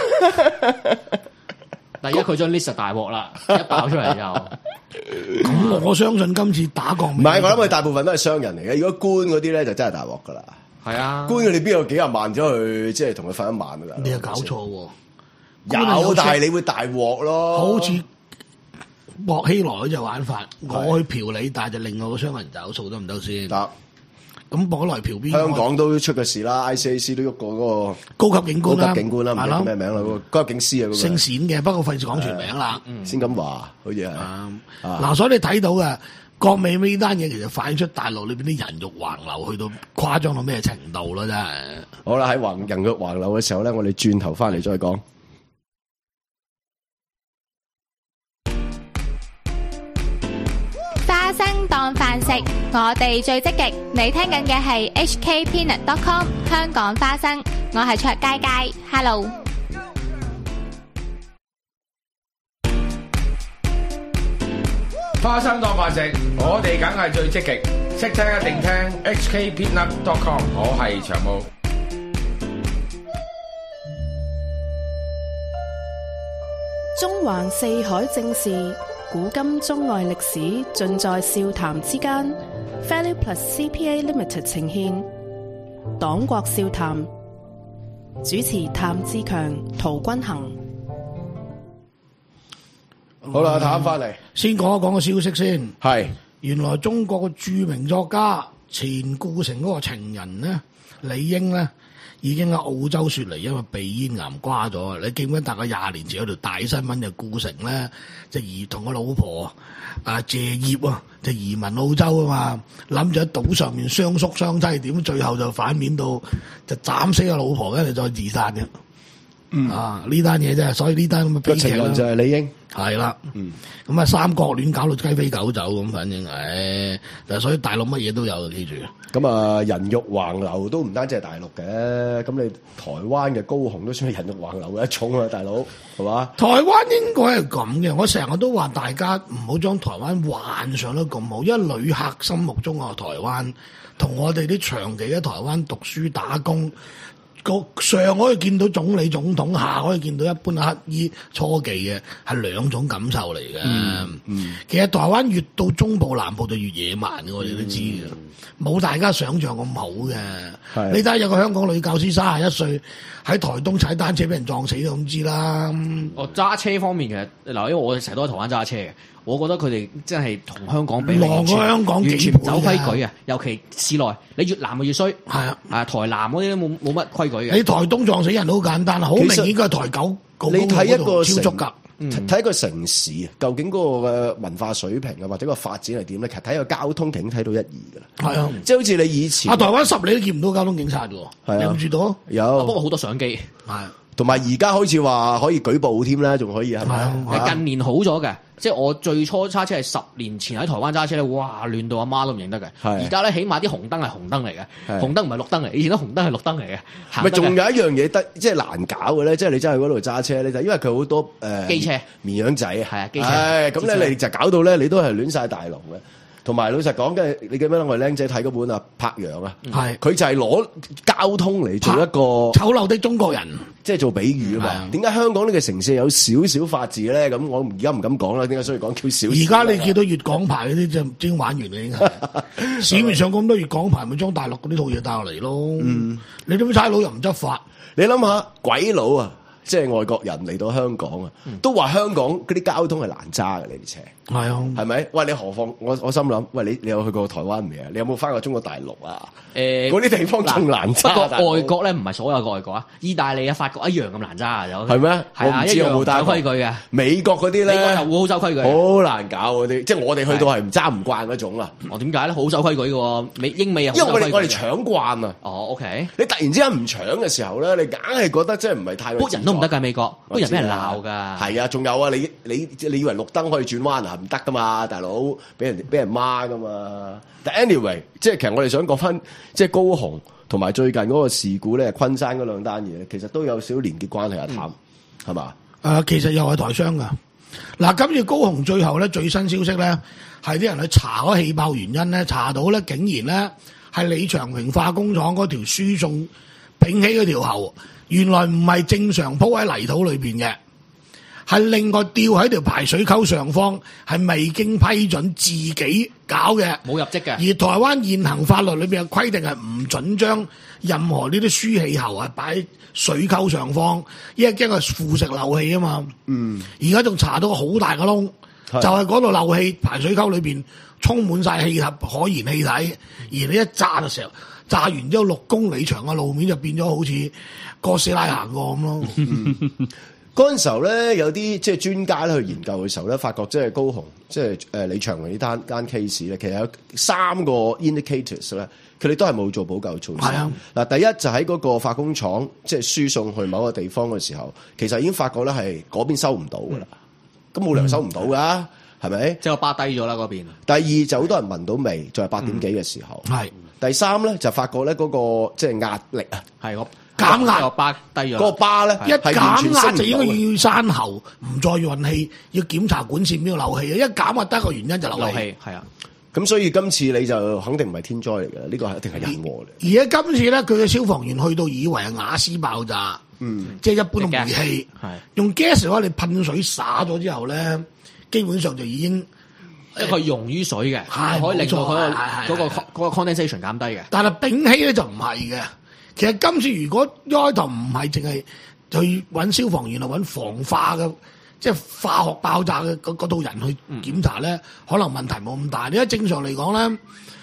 Speaker 5: 但係而家佢將 list 大鑊啦，一爆出嚟就
Speaker 1: 咁，我相信今次打國美
Speaker 4: 唔係，我諗佢大部分都係商人嚟嘅。如果官嗰啲咧，就真係大鑊噶啦。係啊，官佢哋邊有幾廿萬咗去，即係同佢瞓一晚噶？
Speaker 1: 你又搞錯喎！
Speaker 4: 有，但係你會大鑊咯。好似
Speaker 1: 薄熙來嗰隻玩法，我去嫖你，但係就另外個商人找數得唔得先？得。咁薄熙來嫖邊？
Speaker 4: 香港都出嘅事啦 ，I C A C 都喐過嗰個
Speaker 1: 高級警官啦，
Speaker 4: 高級警官啦，唔知叫咩名啦，嗰個高級警司啊，嗰個
Speaker 1: 姓冼嘅，不過費事講全名啦。
Speaker 4: 先咁話，好似係。
Speaker 1: 嗱，所以你睇到嘅國美呢單嘢，其實反映出大陸裏邊啲人肉橫流去到誇張到咩程度咯，真係。
Speaker 4: 好啦，喺橫人肉橫流嘅時候咧，我哋轉頭翻嚟再講。
Speaker 6: 花生當飯食，我哋最積極。你聽緊嘅係 H K Peanut dot com 香港花生，我係卓佳佳 ，Hello。
Speaker 7: 花生當飯食，我哋梗係最積極。識聽一定聽 H K Peanut dot com， 我係長毛。
Speaker 2: 中環四海正事。古今中外歷史盡在笑談之間。Value Plus C P A Limited 呈獻黨國笑談，主持譚志強、陶君行。
Speaker 4: 好啦，譚翻嚟，
Speaker 1: 先講一講個消息先。
Speaker 4: 係
Speaker 1: 原來中國嘅著名作家錢顧城嗰個情人咧，李英咧已經喺澳洲雪梨因為鼻咽癌瓜咗。你記唔記得大概廿年前有條大新聞就顧城咧，就移同個老婆啊謝業啊，就移民澳洲啊嘛，諗住喺島上面雙宿雙棲，點最後就反面到就斬死個老婆，跟住再自殺嘅。嗯啊，呢單嘢真係，所以呢單咁嘅悲劇
Speaker 4: 情人就係李英，
Speaker 1: 係啦，嗯，咁啊三角戀搞到雞飛狗走咁，反正唉，就所以大陸乜嘢都有嘅，記住。
Speaker 4: 咁啊人肉橫流都唔單止係大陸嘅，咁你台灣嘅高雄都算係人肉橫流嘅一種啊，大佬係嘛？
Speaker 1: 台灣應該係咁嘅，我成日都話大家唔好將台灣幻想得咁好，因為旅客心目中嘅台灣同我哋啲長期喺台灣讀書打工。個上可以見到總理總統，下可以見到一般乞衣初級嘅，係兩種感受嚟嘅。嗯嗯、其實台灣越到中部南部就越野蠻嘅，我哋都知嘅，冇、嗯、大家想象咁好嘅。是你睇下有個香港女教師三十一歲喺台東踩單車俾人撞死都咁知啦。
Speaker 5: 哦，揸車方面嘅嗱，因為我成日都喺台灣揸車嘅。我覺得佢哋真係同香港比，
Speaker 1: 狼過香港
Speaker 5: 完全唔走規矩啊！尤其市內，你越南咪越衰。係啊，啊台南嗰啲都冇冇乜規矩嘅。
Speaker 1: 你台東撞死人都好簡單，好明顯應該係台九。
Speaker 4: 你睇一個
Speaker 1: 超足㗎，睇、
Speaker 4: 嗯、一個城市啊，究竟嗰個嘅文化水平啊，或者個發展係點咧？其實睇個交通警睇到一二㗎啦。係啊，即係好似你以前
Speaker 1: 啊，台灣十年都見唔到交通警察㗎喎。係啊，你住到
Speaker 4: 有，
Speaker 5: 不過好多相機。
Speaker 1: 係。
Speaker 4: 同埋而家開始話可以舉報添啦，仲可以係咪？
Speaker 5: 係近年好咗嘅，即係我最初揸車係十年前喺台灣揸車咧，哇亂到阿媽都唔認得嘅。而家咧起碼啲紅燈係紅燈嚟嘅，紅燈唔係綠燈嚟。以前啲紅燈係綠燈嚟嘅。咪
Speaker 4: 仲有一樣嘢得即係難搞嘅咧，即係你真係嗰度揸車咧，就因為佢好多誒
Speaker 5: 機車、
Speaker 4: 綿羊仔啊，
Speaker 5: 係啊機車。
Speaker 4: 咁咧你就搞到咧，你都係亂晒大龍嘅。同埋老實講嘅，你記唔記得我哋僆仔睇嗰本啊柏楊啊？係佢就係攞交通嚟做一個
Speaker 1: 醜陋的中國人，
Speaker 4: 即係做比喻啊嘛。點解香港呢個城市有少少法治咧？咁我而家唔敢講啦。點解所以講少少？
Speaker 1: 而家你見到粵港牌嗰啲就已經玩完啦，已經係市面上咁多粵港牌，咪將大陸嗰啲套嘢帶落嚟咯。嗯，你啲差佬又唔執法，
Speaker 4: 你諗下鬼佬啊！即係外國人嚟到香港啊，嗯、都話香港嗰啲交通係難揸嘅，你啲車係啊，係咪？喂，你何況我我心諗，喂，你你有去過台灣未啊？你有冇翻過中國大陸啊？誒、欸，嗰啲地方仲難揸。
Speaker 5: 不過外國咧唔係所有嘅外國啊，意大利啊、法國一樣咁難揸啊，有係
Speaker 4: 咩？
Speaker 5: 係啊，
Speaker 4: 我唔知有冇帶
Speaker 5: 規矩嘅。
Speaker 4: 美國嗰啲咧，
Speaker 5: 美國又會好守規矩，
Speaker 4: 好難搞嗰啲，即係我哋去到係唔揸唔慣嗰種啊。
Speaker 5: 哦，點解咧？好守規矩嘅喎，美英美又
Speaker 4: 因為我哋我哋搶慣啊。
Speaker 5: 哦 ，OK。
Speaker 4: 你突然之間唔搶嘅時候咧，你硬係覺得即係唔係太。
Speaker 5: 人都唔得㗎，美國。都人俾人鬧噶，
Speaker 4: 係啊，仲有啊，你你你以為綠燈可以轉彎啊？唔得噶嘛，大佬，俾人俾人罵噶嘛。但 anyway，即係其實我哋想講翻，即係高雄同埋最近嗰個事故咧，昆山嗰兩單嘢，其實都有少少連結關係啊，譚係嘛？誒，
Speaker 1: 其實又係台商噶。嗱，今次高雄最後咧最新消息咧，係啲人去查嗰氣爆原因咧，查到咧竟然咧係李長榮化工廠嗰條輸送摒起嗰條喉。原來唔係正常鋪喺泥土裏邊嘅，係另外吊喺條排水溝上方，係未經批准自己搞嘅，
Speaker 5: 冇入職嘅。
Speaker 1: 而台灣現行法律裏邊嘅規定係唔准將任何呢啲輸氣喉係擺喺水溝上方，因為驚佢腐蝕漏氣啊嘛。嗯，而家仲查到個好大個窿，是就係嗰度漏氣，排水溝裏邊充滿晒氣體、可燃氣體，而你一炸嘅時候，炸完之後六公里長嘅路面就變咗好似哥斯拉行過咁咯。
Speaker 4: 嗰陣時候咧，有啲即係專家咧去研究嘅時候咧，發覺即係高雄，即係誒李長榮呢單間 case 咧，其實有三個 indicators 咧，佢哋都係冇做補救措施。係啊，嗱，第一就喺嗰個化工廠即係輸送去某個地方嘅時候，其實已經發覺咧係嗰邊收唔到噶啦，咁冇理由收唔到噶，係咪？
Speaker 5: 即係我巴低咗啦嗰邊。
Speaker 4: 第二就好多人聞到味，就係八點幾嘅時候。係、嗯。第三咧就發覺咧嗰個即係壓力啊，係我減壓個巴低咗，個巴咧一減壓就應該要閂喉，唔再運氣，要檢查管線邊度漏氣啊！一減壓得個原因就漏氣，係啊。咁所以今次你就肯定唔係天災嚟嘅，呢個係一定係人禍嚟。而家今次咧，佢嘅消防員去到以為係瓦斯爆炸，嗯，即係一般嘅煤氣，係用 gas 嘅話，你噴水灑咗之後咧，基本上就已經。
Speaker 5: 一個溶於水嘅，係可以令到佢個嗰個嗰個 condensation 減低嘅。但係丙烯咧就唔係嘅。其實今次如果一開頭唔係淨係去揾消防員啊揾防化嘅，即係化學爆炸嘅嗰嗰度人去檢查咧，嗯、可能問題冇咁大。你一正常嚟講咧，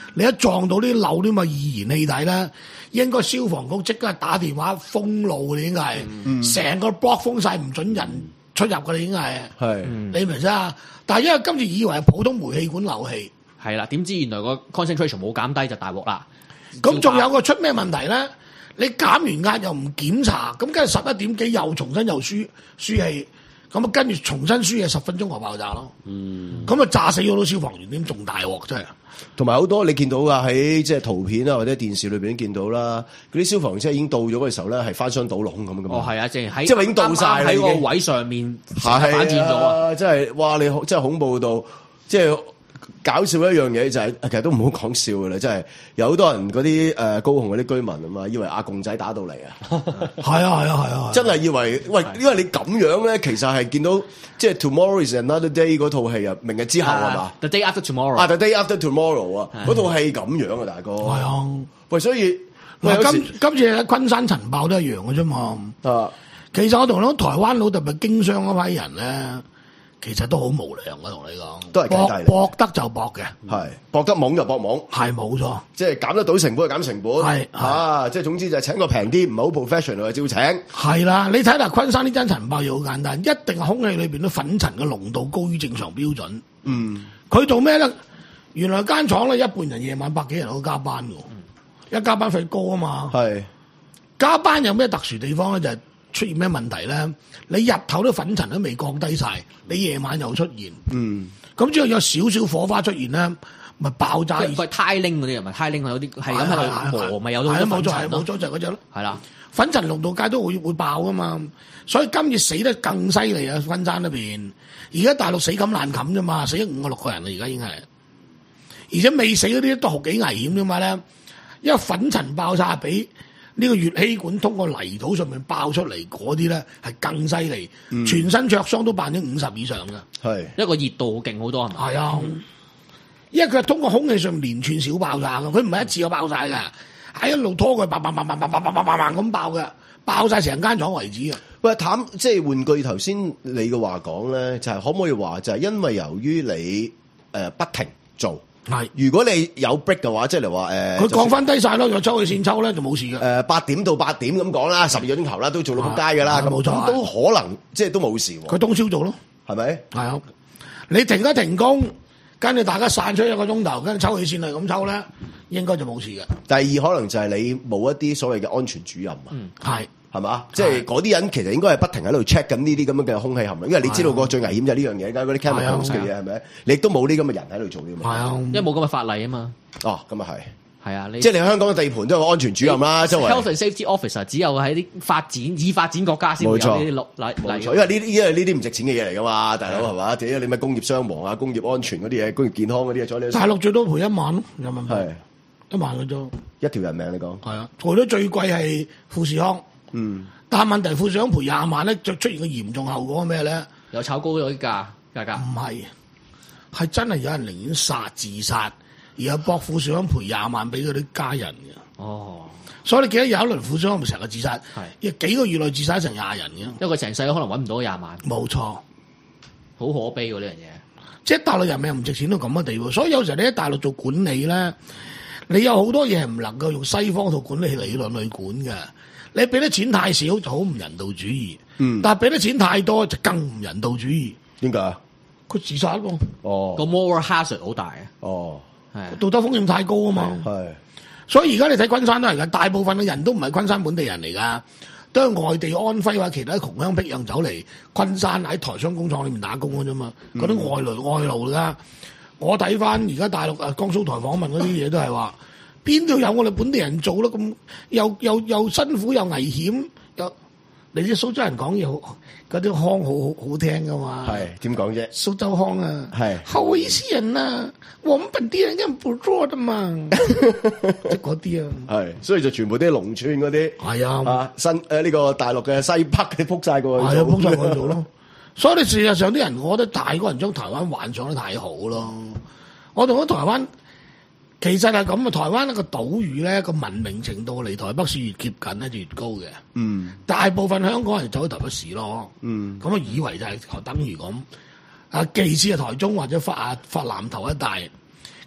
Speaker 1: 你一撞到啲漏啲咁嘅易燃氣體咧，應該消防局即刻打電話封路，你應該係成、嗯、個 block 封晒，唔準人出入嘅，你應該係。係、嗯，你明唔明啊？但係因為今次以為係普通煤氣管漏氣，
Speaker 5: 係啦，點知原來個 concentration 冇減低就大鑊啦。
Speaker 1: 咁仲有個出咩問題咧？你減完壓又唔檢查，咁跟住十一點幾又重新又輸輸氣。咁啊，跟住重新輸嘢十分鐘就爆炸咯。嗯，咁啊炸死咗好多消防員，點仲大鑊真係。
Speaker 4: 同埋好多你見到噶喺即係圖片啊或者電視裏邊都見到啦，嗰啲消防車已經到咗嘅時候咧，係翻箱倒籠咁噶嘛。
Speaker 5: 哦，係啊，即係喺
Speaker 4: 即係已經到晒
Speaker 5: 喺個位上面反轉咗啊！
Speaker 4: 真係哇，你真係恐怖到即係。搞笑一樣嘢就係、是，其實都唔好講笑噶啦，真係有好多人嗰啲誒高雄嗰啲居民啊嘛，以為阿共仔打到嚟啊，
Speaker 1: 係啊係啊係啊，
Speaker 4: 真係以為喂，因為你咁樣咧，其實係見到即係 Tomorrow is Another Day 嗰套戲啊，明日之後係嘛
Speaker 5: ？The Day After Tomorrow
Speaker 4: 啊 ，The Day After Tomorrow 啊，嗰套戲咁樣啊，大哥係啊，喂，所以
Speaker 1: 喂今今次喺昆山塵爆都一樣嘅啫嘛。啊，其實我同你講，台灣佬特別經商嗰批人咧。其實都好無良嘅，同你講，
Speaker 4: 都係
Speaker 1: 搏搏得就搏嘅，
Speaker 4: 係搏得懵就搏懵，
Speaker 1: 係冇錯，
Speaker 4: 即係減得到成本就減成本，係啊，即係總之就係請個平啲，唔係好 professional 就照請，
Speaker 1: 係啦。你睇下昆山呢間塵爆嘢好簡單，一定係空氣裏邊啲粉塵嘅濃度高於正常標準。嗯，佢做咩咧？原來間廠咧一半人夜晚百幾人都加班嘅，嗯、一加班費高啊嘛。係加班有咩特殊地方咧？就係、是。出現咩問題咧？你日頭啲粉塵都未降低晒，你夜晚又出現，嗯，咁只要有少少火花出現咧，咪爆炸。
Speaker 5: 佢係胎拎嗰啲，唔係胎拎有啲係咁喺度磨，咪有咗粉塵咯。冇錯，冇錯就係嗰隻咯。係啦，
Speaker 1: 粉塵濃度計都會會爆噶嘛，所以今次死得更犀利啊！昆山嗰邊，而家大陸死冚爛冚啫嘛，死咗五個六個人啦，而家已經係，而且未死嗰啲都好幾危險啫嘛咧，因為粉塵爆炸比。呢個乙烯管通過泥土上面爆出嚟嗰啲咧係更犀利，嗯、全身灼傷都百分之五十以上嘅。
Speaker 5: 係一個熱度勁好多係咪？
Speaker 1: 係啊，因為佢係通過空氣上面連串小爆炸嘅，佢唔係一次就爆晒嘅，喺一路拖佢，砰砰砰砰砰砰砰砰咁爆嘅，爆晒成間廠為止啊！
Speaker 4: 喂，譚，即係換句頭先你嘅話講咧，就係、是、可唔可以話就係因為由於你誒、呃、不停做。係，如果你有 break 嘅話，即係嚟話誒，
Speaker 1: 佢降翻低晒咯，有抽氣線抽咧就冇事嘅。
Speaker 4: 誒，八點到八點咁講啦，十二個鐘頭啦，都做到仆街噶啦，咁冇錯，都可能即係都冇事。
Speaker 1: 佢通宵做咯，
Speaker 4: 係咪？係
Speaker 1: 啊，你停一停工，跟住大家散出一個鐘頭，跟住抽氣線係咁抽咧，應該就冇事嘅。
Speaker 4: 第二可能就係你冇一啲所謂嘅安全主任啊，
Speaker 1: 係
Speaker 4: 係嘛？即係嗰啲人其實應該係不停喺度 check 緊呢啲咁樣嘅空氣含量，因為你知道個最危險就係呢樣嘢，嗰啲 chemicals 嘅嘢係咪？你亦都冇呢咁嘅人喺度做呢啲。
Speaker 1: 係啊，
Speaker 5: 因為冇咁嘅法例啊嘛。
Speaker 4: 哦，咁啊係。
Speaker 5: 係啊，
Speaker 4: 即係你喺香港嘅地盤都有安全主任啦，周圍。
Speaker 5: Health and Safety Officer 只有喺啲發展已發展國家先會有呢啲落嚟嚟。
Speaker 4: 因為呢啲因為呢啲唔值錢嘅嘢嚟噶嘛，大佬係嘛？至於你咩工業傷亡啊、工業安全嗰啲嘢、工業健康嗰啲嘢，咗你。
Speaker 1: 大陸最多賠一萬咯，有問題。係一萬嘅啫，
Speaker 4: 一條人命你講。係
Speaker 1: 啊，賠得最貴係富士康。嗯。但係問題，富士康賠廿萬咧，就出現個嚴重後果係咩咧？
Speaker 5: 有炒高咗啲價價格。
Speaker 1: 唔係，係真係有人寧願殺自殺。而家博富士康賠廿萬俾嗰啲家人嘅，哦，所以你記得有一輪富士康咪成個自殺，係，幾個月內自殺成廿人嘅，
Speaker 5: 因為佢成世可能揾唔到廿萬，
Speaker 1: 冇錯，
Speaker 5: 好可悲喎呢樣嘢。
Speaker 1: 即係大陸人命唔值錢到咁嘅地步，所以有時候你喺大陸做管理咧，你有好多嘢係唔能夠用西方套管理理論去管嘅。你俾得錢太少就好唔人道主義，嗯，但係俾得錢太多就更唔人道主義。
Speaker 4: 點解？
Speaker 1: 佢自殺咯，
Speaker 5: 哦，個 moral hazard 好大啊，
Speaker 4: 哦。
Speaker 1: 係道德風險太高啊嘛，係，所以而家你睇昆山都係噶，大部分嘅人都唔係昆山本地人嚟噶，都係外地安徽或者其他窮鄉僻壤走嚟昆山喺台商工廠裏面打工嘅啫嘛，嗰啲、嗯、外來外勞嚟噶。我睇翻而家大陸啊江蘇台訪問嗰啲嘢都係話，邊度有我哋本地人做咯，咁又又又辛苦又危險又。你啲蘇州人講嘢好，嗰啲腔好好好聽噶嘛？
Speaker 4: 係點講啫？
Speaker 1: 蘇州腔啊，係
Speaker 4: 是
Speaker 1: 好危險啊！我們本地人咁唔做的嘛，即嗰啲啊。
Speaker 4: 係，所以就全部啲農村嗰啲係啊，啊新誒呢、呃這個大陸嘅西北嘅撲晒過去，
Speaker 1: 係啊，撲晒過去做咯。所以你事實上啲人，我覺得大個人將台灣幻想得太好咯。我同咗台灣。其實係咁啊，台灣一個島嶼咧，個文明程度離台北市越接近咧就越高嘅。嗯，大部分香港人走去台北市咯。嗯，咁啊以為就係等於咁。啊，其次係台中或者發啊發南投一帶。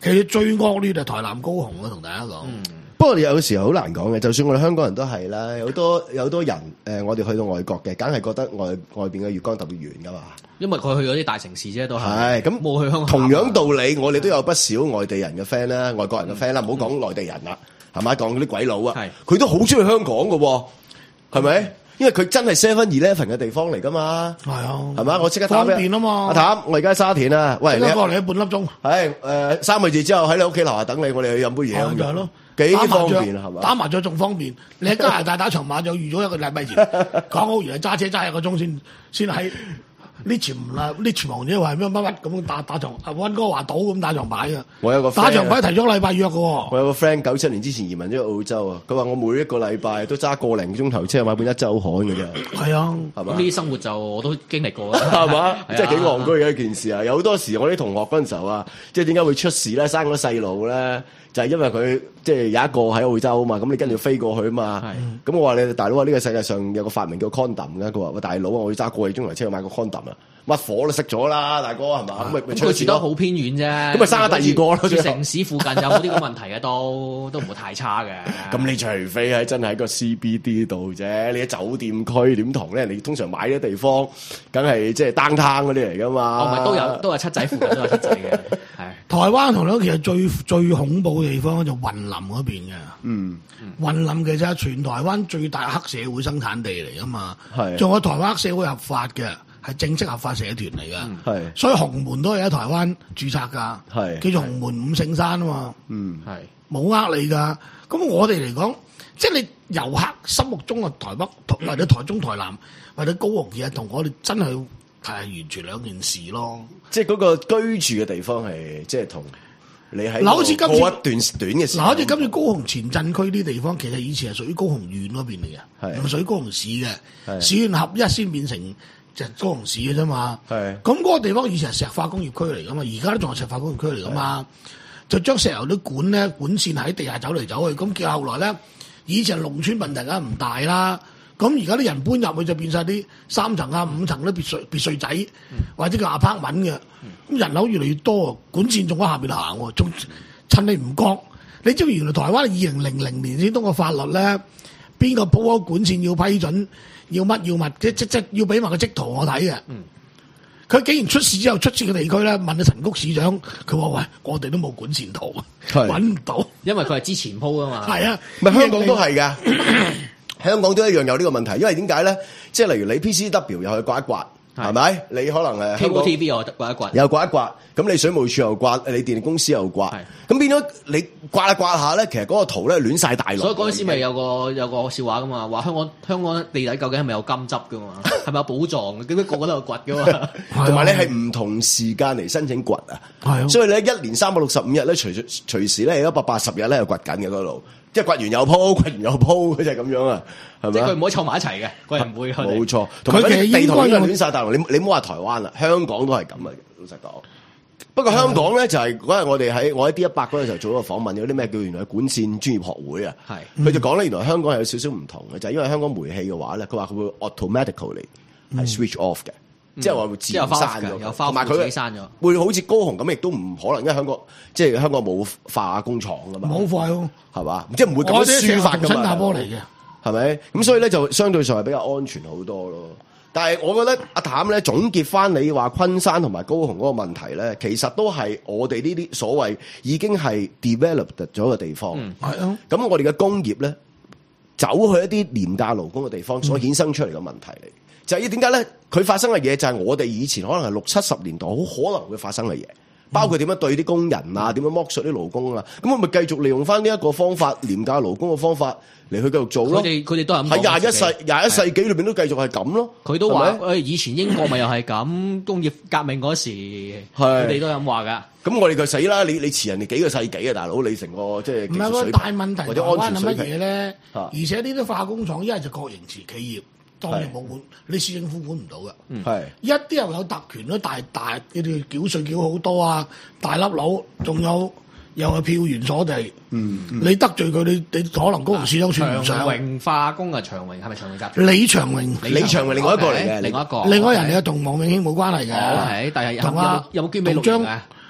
Speaker 1: 其實最惡劣就係台南高雄啦，同大家講。嗯
Speaker 4: 不過有時候好難講嘅，就算我哋香港人都係啦，有好多有好多人誒、呃，我哋去到外國嘅，梗係覺得外外邊嘅月光特別圓噶嘛。因為佢去嗰啲大城市啫，都係。係咁冇去香港。同樣道理，我哋都有不少外地人嘅 friend 啦，外國人嘅 friend 啦，唔好講內地人啦，係咪？講嗰啲鬼佬啊，佢都好中意香港嘅喎，係咪？因為佢真係 seven eleven 嘅地方嚟噶嘛，係啊，係嘛？我即刻打
Speaker 1: 方便啊嘛。
Speaker 4: 阿譚，我而家喺沙田啊，喂，你
Speaker 1: 過嚟一半粒鐘。
Speaker 4: 係誒，三個字之後喺你屋企樓下等你，我哋去飲杯嘢咁樣咯。幾方便啊，係嘛？打麻雀仲方便，你喺加拿大打場馬就預咗一個禮拜前，講好原來揸車揸一個鐘先先喺呢全啦，呢全行嘢話咩乜乜咁打打場，阿溫哥華島咁打場牌啊！我有個打場牌提咗禮拜約嘅喎。我有個 friend 九七年之前移民咗去澳洲啊，佢話我每一個禮拜都揸個零鐘頭車買本一週刊嘅啫。係啊，係嘛？呢啲生活就我都經歷過啦，係嘛？即係幾戇居嘅一件事啊！有好多時我啲同學嗰陣時候啊，即係點解會出事咧？生咗細路咧？就係因為佢即係有一個喺澳洲啊嘛，咁你跟住飛過去啊嘛。咁我話你大佬啊，呢個世界上有個發明叫 condom 嘅，佢話喂大佬啊，我要揸個幾鐘頭車去買個 condom 啊，乜火都熄咗啦，大哥係嘛？咁咪咪佢住得好偏遠啫，咁咪生咗第二個咯。住城市附近有冇呢個問題嘅都都唔會太差嘅。咁你除非係真係喺個 C B D 度啫，你喺酒店區點同咧？你通常買啲地方，梗係即係 downtown嗰啲嚟噶嘛。哦，咪都有都有七仔附近都有七仔嘅。係台灣同你其實最最恐怖嘅地方就雲林嗰邊嘅。嗯，雲林其實係全台灣最大黑社會生產地嚟噶嘛。係，仲有台灣黑社會合法嘅。係正式合法社團嚟噶，係、嗯，所以洪門都係喺台灣註冊噶，係，叫做洪門五聖山啊嘛，嗯，係，冇呃你噶。咁我哋嚟講，即係你遊客心目中嘅台北或者台中、台南或者高雄，其實同我哋真係係完全兩件事咯。即係嗰個居住嘅地方係，即係同你喺過一段短嘅時間。嗱，好似今次高雄前鎮區啲地方，其實以前係屬於高雄縣嗰邊嚟嘅，係，唔係屬於高雄市嘅，市縣合一先變成。就係高雄市嘅啫嘛，咁嗰個地方以前係石化工業區嚟噶嘛，而家都仲係石化工業區嚟噶嘛，就將石油啲管咧管線喺地下走嚟走去，咁叫後來咧，以前農村問題梗係唔大啦，咁而家啲人搬入去就變晒啲三層啊五層啲別墅別墅仔，嗯、或者叫 apartment 嘅，咁、嗯、人口越嚟越多，管線仲喺下邊行，仲趁你唔覺，你知唔知原來台灣二零零零年先通過法律咧，邊個鋪開管線要批准？要乜要乜，即即即要俾埋個積圖我睇嘅。佢、嗯、竟然出事之後出事嘅地區咧，問阿陳菊市長，佢話：喂，我哋都冇管線圖，揾唔到。因為佢係之前鋪噶嘛。係啊，唔係香港都係噶，香港都一樣有呢個問題。因為點解咧？即係例如你 P C W 又去刮一刮。係咪？你可能誒 Cable T V 又刮一刮，又刮一刮。咁你水務署又刮，你電力公司又刮。咁變咗你刮下刮下咧，其實嗰個圖咧亂晒大陸。所以嗰陣時咪有個有個笑話噶嘛，話香港香港地底究竟係咪有金汁噶嘛？係咪有寶藏嘅？點解個個都有掘噶嘛？同埋你係唔同時間嚟申請掘啊。係。所以咧一年三百六十五日咧，隨隨時咧有一百八十日咧又掘緊嘅嗰度。即係掘完又鋪，掘完又鋪，佢就係咁樣啊，係咪？即係佢唔可以湊埋一齊嘅，佢係唔會。冇錯，同埋佢哋地圖應該亂晒大陸。你你唔好話台灣啦，香港都係咁啊！老實講，不過香港咧就係嗰日我哋喺我喺 D 一百嗰陣時候做咗個訪問，有啲咩叫原來管線專業學會啊？係，佢就講咧，原來香港係有少少唔同嘅，就係因為香港煤氣嘅話咧，佢話佢會 automatically 係 switch off 嘅。即係話會自然閂咗，同埋佢會閂咗，會好似高雄咁，亦都唔可能，因為香港即係香港冇化工廠噶嘛，冇化咯，係嘛？即係唔會咁樣抒發噶嘛。新加坡嚟嘅，係咪？咁所以咧就相對上係比較安全好多咯。但係我覺得阿譚咧總結翻你話昆山同埋高雄嗰個問題咧，其實都係我哋呢啲所謂已經係 developed 咗嘅地方。係啊、嗯，咁我哋嘅工業咧走去一啲廉價勞工嘅地方所衍生出嚟嘅問題嚟。嗯就係點解咧？佢發生嘅嘢就係我哋以前可能係六七十年代好可能會發生嘅嘢，包括點樣對啲工人啊，點樣剝削啲勞工啊，咁我咪繼續利用翻呢一個方法，廉價勞工嘅方法嚟去繼續做咯。佢哋佢哋都係喺廿一世廿一世紀裏邊都繼續係咁咯。佢都話誒，以前英國咪又係咁，工業革命嗰時，佢哋都係咁話噶。咁我哋就死啦！你你遲人哋幾個世紀啊，大佬，你成個即係唔係個大問題，或者安全水平係乜嘢咧？而且呢啲化工廠一係就國營持企業。當然冇管，你市政府管唔到嘅。係、嗯、一啲又有特權咯，大大佢哋繳稅繳好多啊，大粒佬，仲有又係票源所地。嗯，嗯你得罪佢，你你可能高雄市長算唔上。長榮化工啊，長榮係咪長榮集團？李長榮，李長榮另外一個嚟嘅，另外一個，另外人嚟嘅，同王永慶冇關係嘅。係，但係同阿有冇捐俾陸張？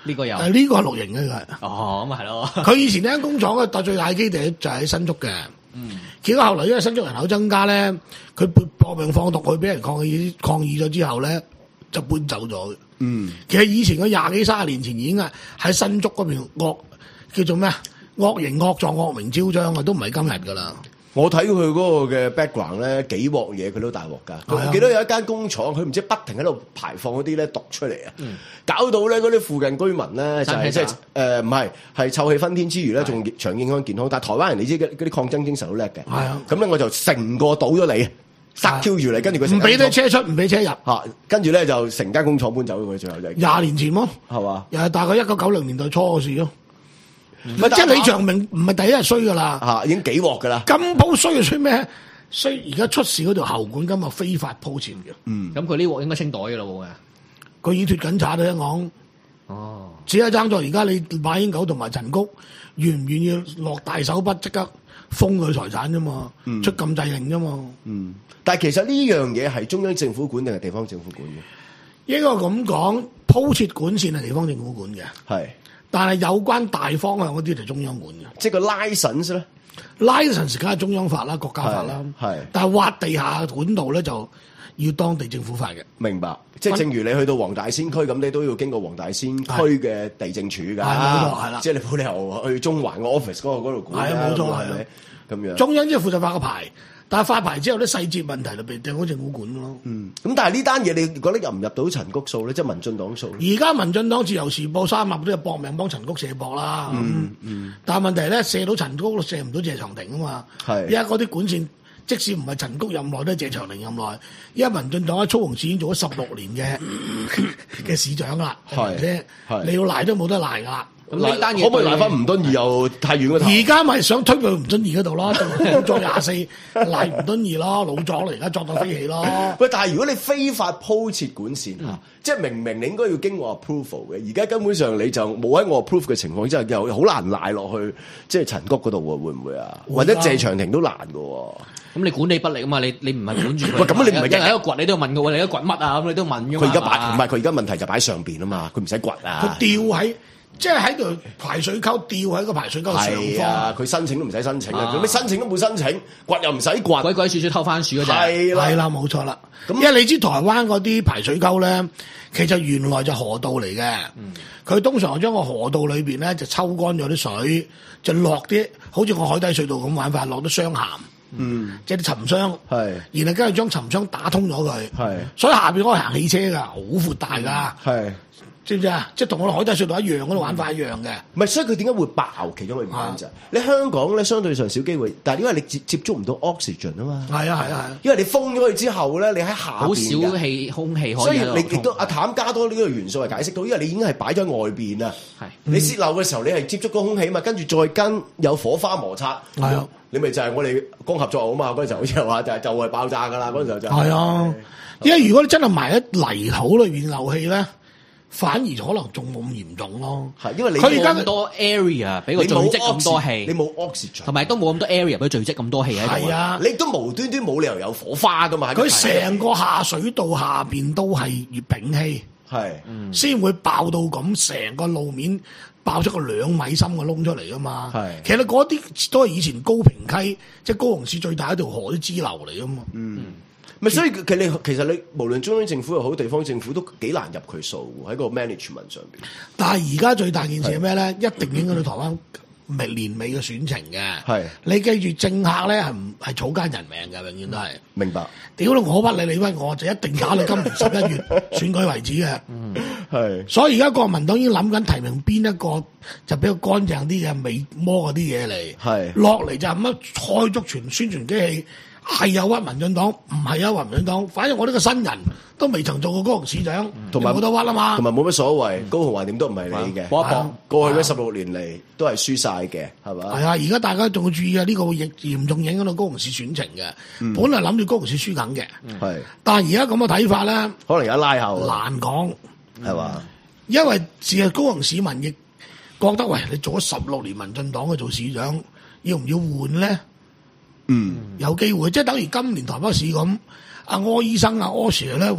Speaker 5: 呢個有。
Speaker 1: 誒呢個係綠營嘅佢。
Speaker 5: 哦，咁啊係咯。
Speaker 1: 佢以前呢間工廠嘅最大基地就喺新竹嘅。嗯。結果後來因為新竹人口增加咧，佢搏命放毒去俾人抗議抗議咗之後咧，就搬走咗。嗯。其實以前佢廿幾三十年前已經係喺新竹嗰邊惡叫做咩啊？惡形惡狀惡名昭彰啊，都唔係今日噶啦。
Speaker 4: 我睇佢嗰個嘅 background 咧，幾鑊嘢佢都大鑊㗎。我記得有一間工廠，佢唔知不停喺度排放嗰啲咧毒出嚟啊，嗯、搞到咧嗰啲附近居民咧就係即係誒唔係係臭氣熏天之餘咧，仲長影響健康。但係台灣人你知嗰啲抗爭精神好叻嘅，係啊。咁咧我就成個倒咗你，塞 Q 住你，跟住佢唔俾啲車出，唔俾車入嚇，跟住咧就成間工廠搬走佢最後就廿
Speaker 1: 年前咯，
Speaker 4: 係嘛？
Speaker 1: 又係大概一九九零年代初嘅事咯。唔係即係李長明唔係第一日衰噶啦，
Speaker 4: 嚇已經幾鑊噶啦。金
Speaker 1: 鋪衰就衰咩？衰而家出事嗰條喉管今日非法鋪設嘅。
Speaker 5: 嗯，咁佢呢鑊應該清袋噶咯喎。
Speaker 1: 佢已經脫緊產啦，一講。哦，只係爭在而家你馬英九同埋陳菊願唔願意落大手筆即刻封佢財產啫嘛，嗯、出禁制令啫嘛。
Speaker 4: 嗯，但係其實呢樣嘢係中央政府管定係地方政府管嘅？
Speaker 1: 應該咁講，鋪設管線係地方政府管嘅。係。但係有關大方向嗰啲就中央管嘅，
Speaker 4: 即係個 license 咧
Speaker 1: ，license 梗係中央法啦、國家法啦，係。但係挖地下管道咧就要當地政府法嘅。
Speaker 4: 明白，即係正如你去到黃大仙區咁，你都要經過黃大仙區嘅地政處㗎。係冇錯，係啦。即係你冇理由去中環個 office 嗰個嗰度管。係冇錯，係咪？咁樣
Speaker 1: 中央即係負責發個牌。但係發牌之後啲細節問題就被地方政府管咯。
Speaker 4: 嗯，咁但係呢單嘢你覺得入唔入到陳菊數咧？即係民進黨數。
Speaker 1: 而家民進黨自由時報三立都係搏命幫陳菊射博啦。嗯嗯。但係問題咧，射到陳菊射唔到謝長廷啊嘛。係。而家嗰啲管線，即使唔係陳菊任內，都係謝長廷任內。而家民進黨喺操控市已經做咗十六年嘅嘅市長啦，係咪先？係。你要賴都冇得賴㗎。
Speaker 4: 咁呢單嘢可唔可以賴翻吳敦義又太遠嗰頭？
Speaker 1: 而家咪想推去吳敦義嗰度咯，做廿四賴吳敦義咯，老作啦，而家作到飛起咯。
Speaker 4: 喂，但係如果你非法鋪設管線，嗯、即係明明你應該要經過 approval 嘅，而家根本上你就冇喺我 approve 嘅情況之下，又好難賴落去，即係陳菊嗰度喎，會唔會啊？或者謝長廷都難㗎喎。
Speaker 5: 咁你管理不力啊嘛？你你唔係管住佢。
Speaker 4: 喂，咁你唔係
Speaker 5: 一個掘，你都要問佢，你而家掘乜啊？咁你都問㗎嘛。
Speaker 4: 佢而家擺唔係佢而家問題就擺上邊啊嘛，佢唔使掘啊。
Speaker 1: 佢吊喺。即係喺度排水溝吊喺個排水溝上方，
Speaker 4: 啊！佢申請都唔使申請啊！咁你申請都冇申請，掘又唔使掘，
Speaker 5: 鬼鬼祟祟偷番薯嗰隻，
Speaker 1: 係啦，係啦，冇錯啦。咁因為你知台灣嗰啲排水溝咧，其實原來就河道嚟嘅。佢、嗯、通常將個河道裏邊咧就抽乾咗啲水，就落啲好似個海底隧道咁玩法，落啲雙鹹，嗯，即係啲沉箱，係，然後跟住將沉箱打通咗佢，係，所以下邊可以行汽車㗎，好闊大㗎，係。知唔知啊？即係同我哋海底隧道一樣嗰度玩法一樣嘅。唔係，
Speaker 4: 所以佢點解會爆？其中一個原因就係你香港咧，相對上少機會，但係因為你接接觸唔到 oxygen 啊嘛。係啊係啊係啊。因為你封咗佢之後咧，你喺下邊
Speaker 5: 好少氣空氣可以。
Speaker 4: 所以你亦都阿譚加多呢個元素係解釋到，因為你已經係擺咗喺外邊啊。係。你泄漏嘅時候，你係接觸個空氣啊嘛，跟住再跟有火花摩擦。係啊。你咪就係我哋光合作用啊嘛，嗰陣時好似話就係就係爆炸㗎啦，嗰陣時候就係
Speaker 1: 啊。因為如果你真係埋喺泥土裏邊漏氣咧。反而可能仲冇咁嚴重咯，
Speaker 4: 係因為你
Speaker 5: 佢而家咁多 area 俾佢聚積咁多氣，
Speaker 4: 你冇 oxygen，
Speaker 5: 同埋都冇咁多 area 俾佢聚積咁多氣喺度。
Speaker 4: 係啊，你都無端端冇理由有火花噶嘛？
Speaker 1: 佢成個下水道下邊都係月丙烯，係先會爆到咁，成個路面爆出個兩米深嘅窿出嚟噶嘛。係，其實嗰啲都係以前高屏溪，即係高雄市最大一條河啲支流嚟噶嘛。嗯。
Speaker 4: 咪所以其實你其實你無論中央政府又好，地方政府都幾難入佢數喺個 management 上邊。
Speaker 1: 但係而家最大件事係咩咧？一定影響到台灣尾年尾嘅選情嘅。係你記住，政客咧係唔係草菅人命嘅，永遠都係。明白。屌到我不理你屈我，就一定打到今年十一月選舉為止嘅。嗯，係。所以而家國民黨已經諗緊提名邊一個就比較乾淨啲嘅美魔嗰啲嘢嚟。係落嚟就係乜開足全宣傳機器。係有屈民進黨，唔係有屈民進黨。反正我呢個新人都未曾做過高雄市長，同埋冇得屈啊嘛。
Speaker 4: 同埋冇乜所謂，高雄橫掂都唔係你嘅。過一過過去嗰十六年嚟都係輸晒嘅，係嘛？
Speaker 1: 係啊，而家大家仲要注意啊！呢個會嚴嚴重影響到高雄市選情嘅。本嚟諗住高雄市輸緊嘅，係。但係而家咁嘅睇法咧，
Speaker 4: 可能而家拉後
Speaker 1: 難講，
Speaker 4: 係嘛？
Speaker 1: 因為事實高雄市民亦覺得，喂，你做咗十六年民進黨去做市長，要唔要換咧？嗯，有機會，即係等於今年台北市咁，阿柯醫生、阿柯 Sir 咧會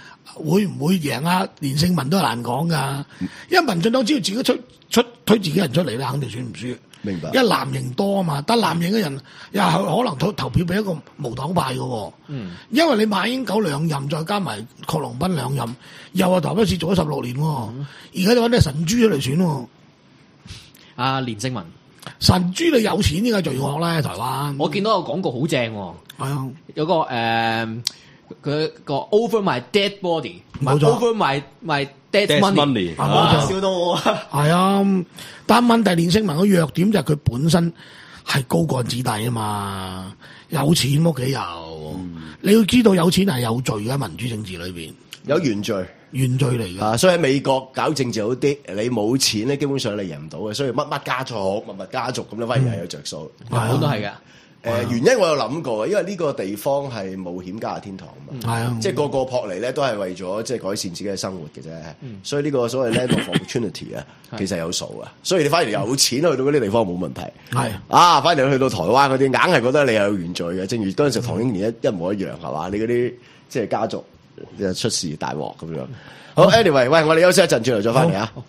Speaker 1: 會唔會贏啊？連勝文都係難講噶，因為民進黨只要自己出出推自己人出嚟咧，肯定選唔輸。
Speaker 4: 明白。
Speaker 1: 因為藍營多啊嘛，但藍營嘅人又係可能投投票俾一個無黨派嘅。嗯。因為你馬英九兩任，再加埋郝龍斌兩任，又係台北市做咗十六年，而家就揾啲神豬出嚟選。
Speaker 5: 阿連勝文，
Speaker 1: 神豬你有錢點解就要學咧？台灣
Speaker 5: 我見到個廣告好正，係
Speaker 1: 啊，
Speaker 5: 有個誒佢個 over my dead body，
Speaker 1: 冇錯
Speaker 5: over my my dead money，
Speaker 1: 笑到我係啊！但問題連勝文嘅弱點就係佢本身係高幹子弟啊嘛，有錢屋企有，嗯、你要知道有錢係有罪嘅，民主政治裏邊
Speaker 4: 有原罪。
Speaker 1: 原罪嚟㗎，
Speaker 4: 啊！所以喺美國搞政治好啲，你冇錢咧，基本上你贏唔到嘅。所以乜乜家族、乜乜家族咁咧，反而係有着數。
Speaker 5: 日本都係嘅。
Speaker 4: 誒原因我有諗過，因為呢個地方係冒險家嘅天堂啊嘛。係啊，即係個個撲嚟咧，都係為咗即係改善自己嘅生活嘅啫。嗯、所以呢個所謂 land of opportunity 啊，其實有數啊。所以你反而有錢去到嗰啲地方冇問題。係啊，反而去到台灣嗰啲，硬係覺得你有原罪嘅。正如嗰陣時唐英年一一模一樣係嘛？你嗰啲即係家族。就出事大鑊咁樣，好 anyway， 喂，我哋休息一陣，轉頭再翻嚟啊！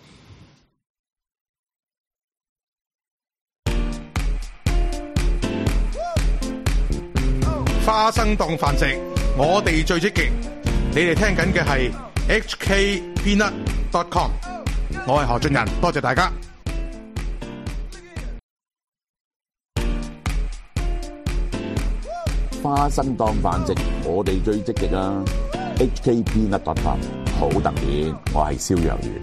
Speaker 8: 花生檔繁殖，我哋最積極。你哋聽緊嘅係 H K Peanut dot com， 我係何俊仁，多謝大家。
Speaker 9: 花生檔繁殖，我哋最積極啊！ H K Peanut dot com 好特別，我係蕭若元。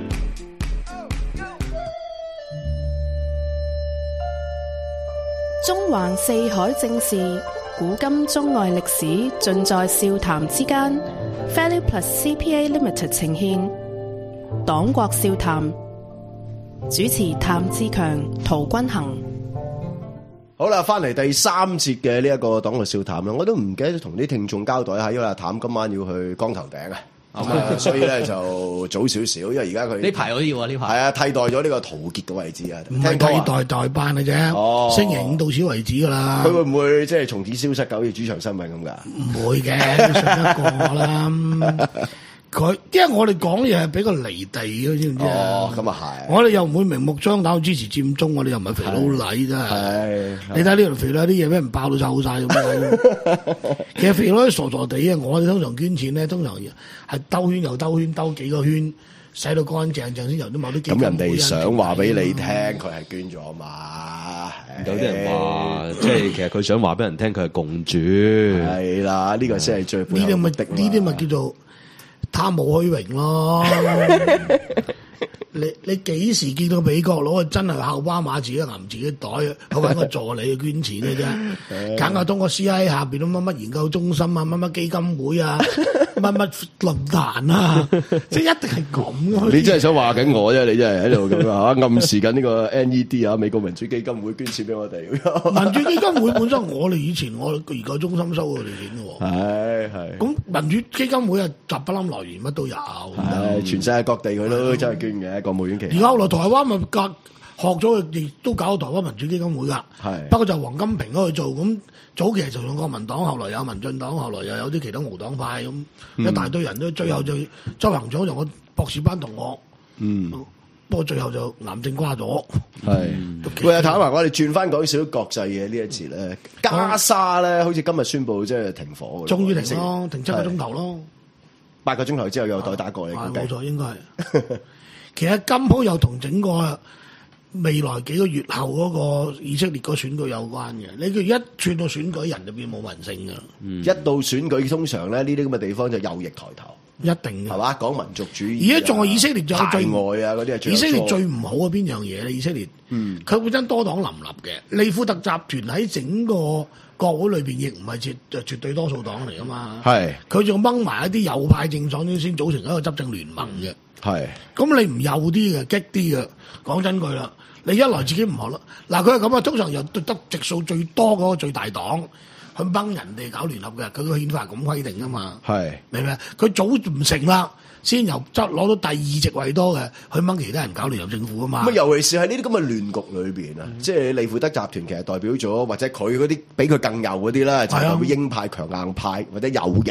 Speaker 2: 中環四海正事，古今中外歷史，盡在笑談之間。Value Plus C P A Limited 呈獻黨國笑談，主持譚志強、陶君行。
Speaker 4: 好啦，翻嚟第三節嘅呢一個黨國笑談啦，我都唔記得同啲聽眾交代下，因為阿譚今晚要去光頭頂啊，咁啊，所以咧就早少少，因為而家佢
Speaker 5: 呢排嗰啲喎，呢排係
Speaker 4: 啊，替代咗呢個陶傑嘅位置啊，
Speaker 1: 唔係替代代班嘅啫，哦，星期五到此為止噶啦。佢
Speaker 4: 會唔會即係從此消失，好似主場新聞咁噶？
Speaker 1: 唔會嘅，上一個啦。佢，因為我哋講嘢係比較離地嘅，知唔知啊？
Speaker 4: 哦，咁啊係。我
Speaker 1: 哋又唔會明目張膽支持佔中，我哋又唔係肥佬黎真係。係。你睇呢條肥佬啲嘢俾人爆到臭晒咁樣。其實肥佬啲傻傻地啊！我哋通常捐錢咧，通常係兜圈又兜圈，兜幾個圈，洗到乾淨淨先由啲某啲基金。
Speaker 4: 咁人哋想話俾你聽，佢係捐咗嘛？
Speaker 3: 有啲人話，即係其實佢想話俾人聽，佢係共主。
Speaker 4: 係啦，呢個先係最。
Speaker 1: 呢啲咪呢啲咪叫做貪慕虛榮咯！你你幾時見到美國佬真係靠巴馬自己揞自己袋，去揾個助理去捐錢嘅啫？梗係通過 C I A 下邊乜乜研究中心啊，乜乜基金會啊，乜乜論壇啊，即係一定係咁。
Speaker 4: 你真係想話緊我啫？你真係喺度咁啊？暗示緊呢個 N E D 啊，美國民主基金會捐錢俾我哋。
Speaker 1: 民主基金會本身我哋以前我研究中心收佢哋錢嘅喎。係係。咁民主基金會啊，雜不冧來源乜都有。
Speaker 4: 係全世界各地佢都真係捐嘅。國務院期
Speaker 1: 而家後來台灣咪隔學咗，亦都搞到台灣民主基金會噶。係不過就黃金平嗰去做，咁早期就用國民黨，後來有民進黨，後來又有啲其他無黨派咁，嗯、一大堆人都最後就周行長就我博士班同學。嗯，不過最後就癌症瓜咗。係
Speaker 4: 喂，阿譚華，我哋轉翻講少少國際嘅呢一節咧，加沙咧，好似今日宣布即係停火，
Speaker 1: 終於停咯，停七個鐘頭咯，
Speaker 4: 八個鐘頭之後又再打過嚟，
Speaker 1: 冇錯，應該係。其實金鋪又同整個未來幾個月後嗰個以色列個選舉有關嘅。你佢一串到選舉，人就變冇民性噶啦。
Speaker 4: 嗯、一到選舉，通常咧呢啲咁嘅地方就右翼抬頭，
Speaker 1: 一定嘅係嘛？
Speaker 4: 講民族主義、啊。而家仲係
Speaker 1: 以色列，仲有最
Speaker 4: 外啊嗰啲係。
Speaker 1: 以色列最唔好嘅邊樣嘢咧？以色列，嗯，佢本身多黨林立嘅，利庫特集團喺整個國會裏邊亦唔係絕就絕對多數黨嚟噶嘛。係佢仲掹埋一啲右派政黨先組成一個執政聯盟嘅。係，咁你唔幼啲嘅，激啲嘅，講真句啦，你一來自己唔學咯，嗱佢係咁啊，通常又得席數最多嗰個最大黨去掹人哋搞聯合嘅，佢個憲法係咁規定噶嘛，係，明唔明？佢早唔成啦，先由執攞到第二席位多嘅，去掹其他人搞聯合政府啊嘛。咁
Speaker 4: 尤其是喺呢啲咁嘅亂局裏邊啊，嗯、即係利庫德集團其實代表咗，或者佢嗰啲比佢更右嗰啲啦，就係、代表鷹派、強硬派或者右翼。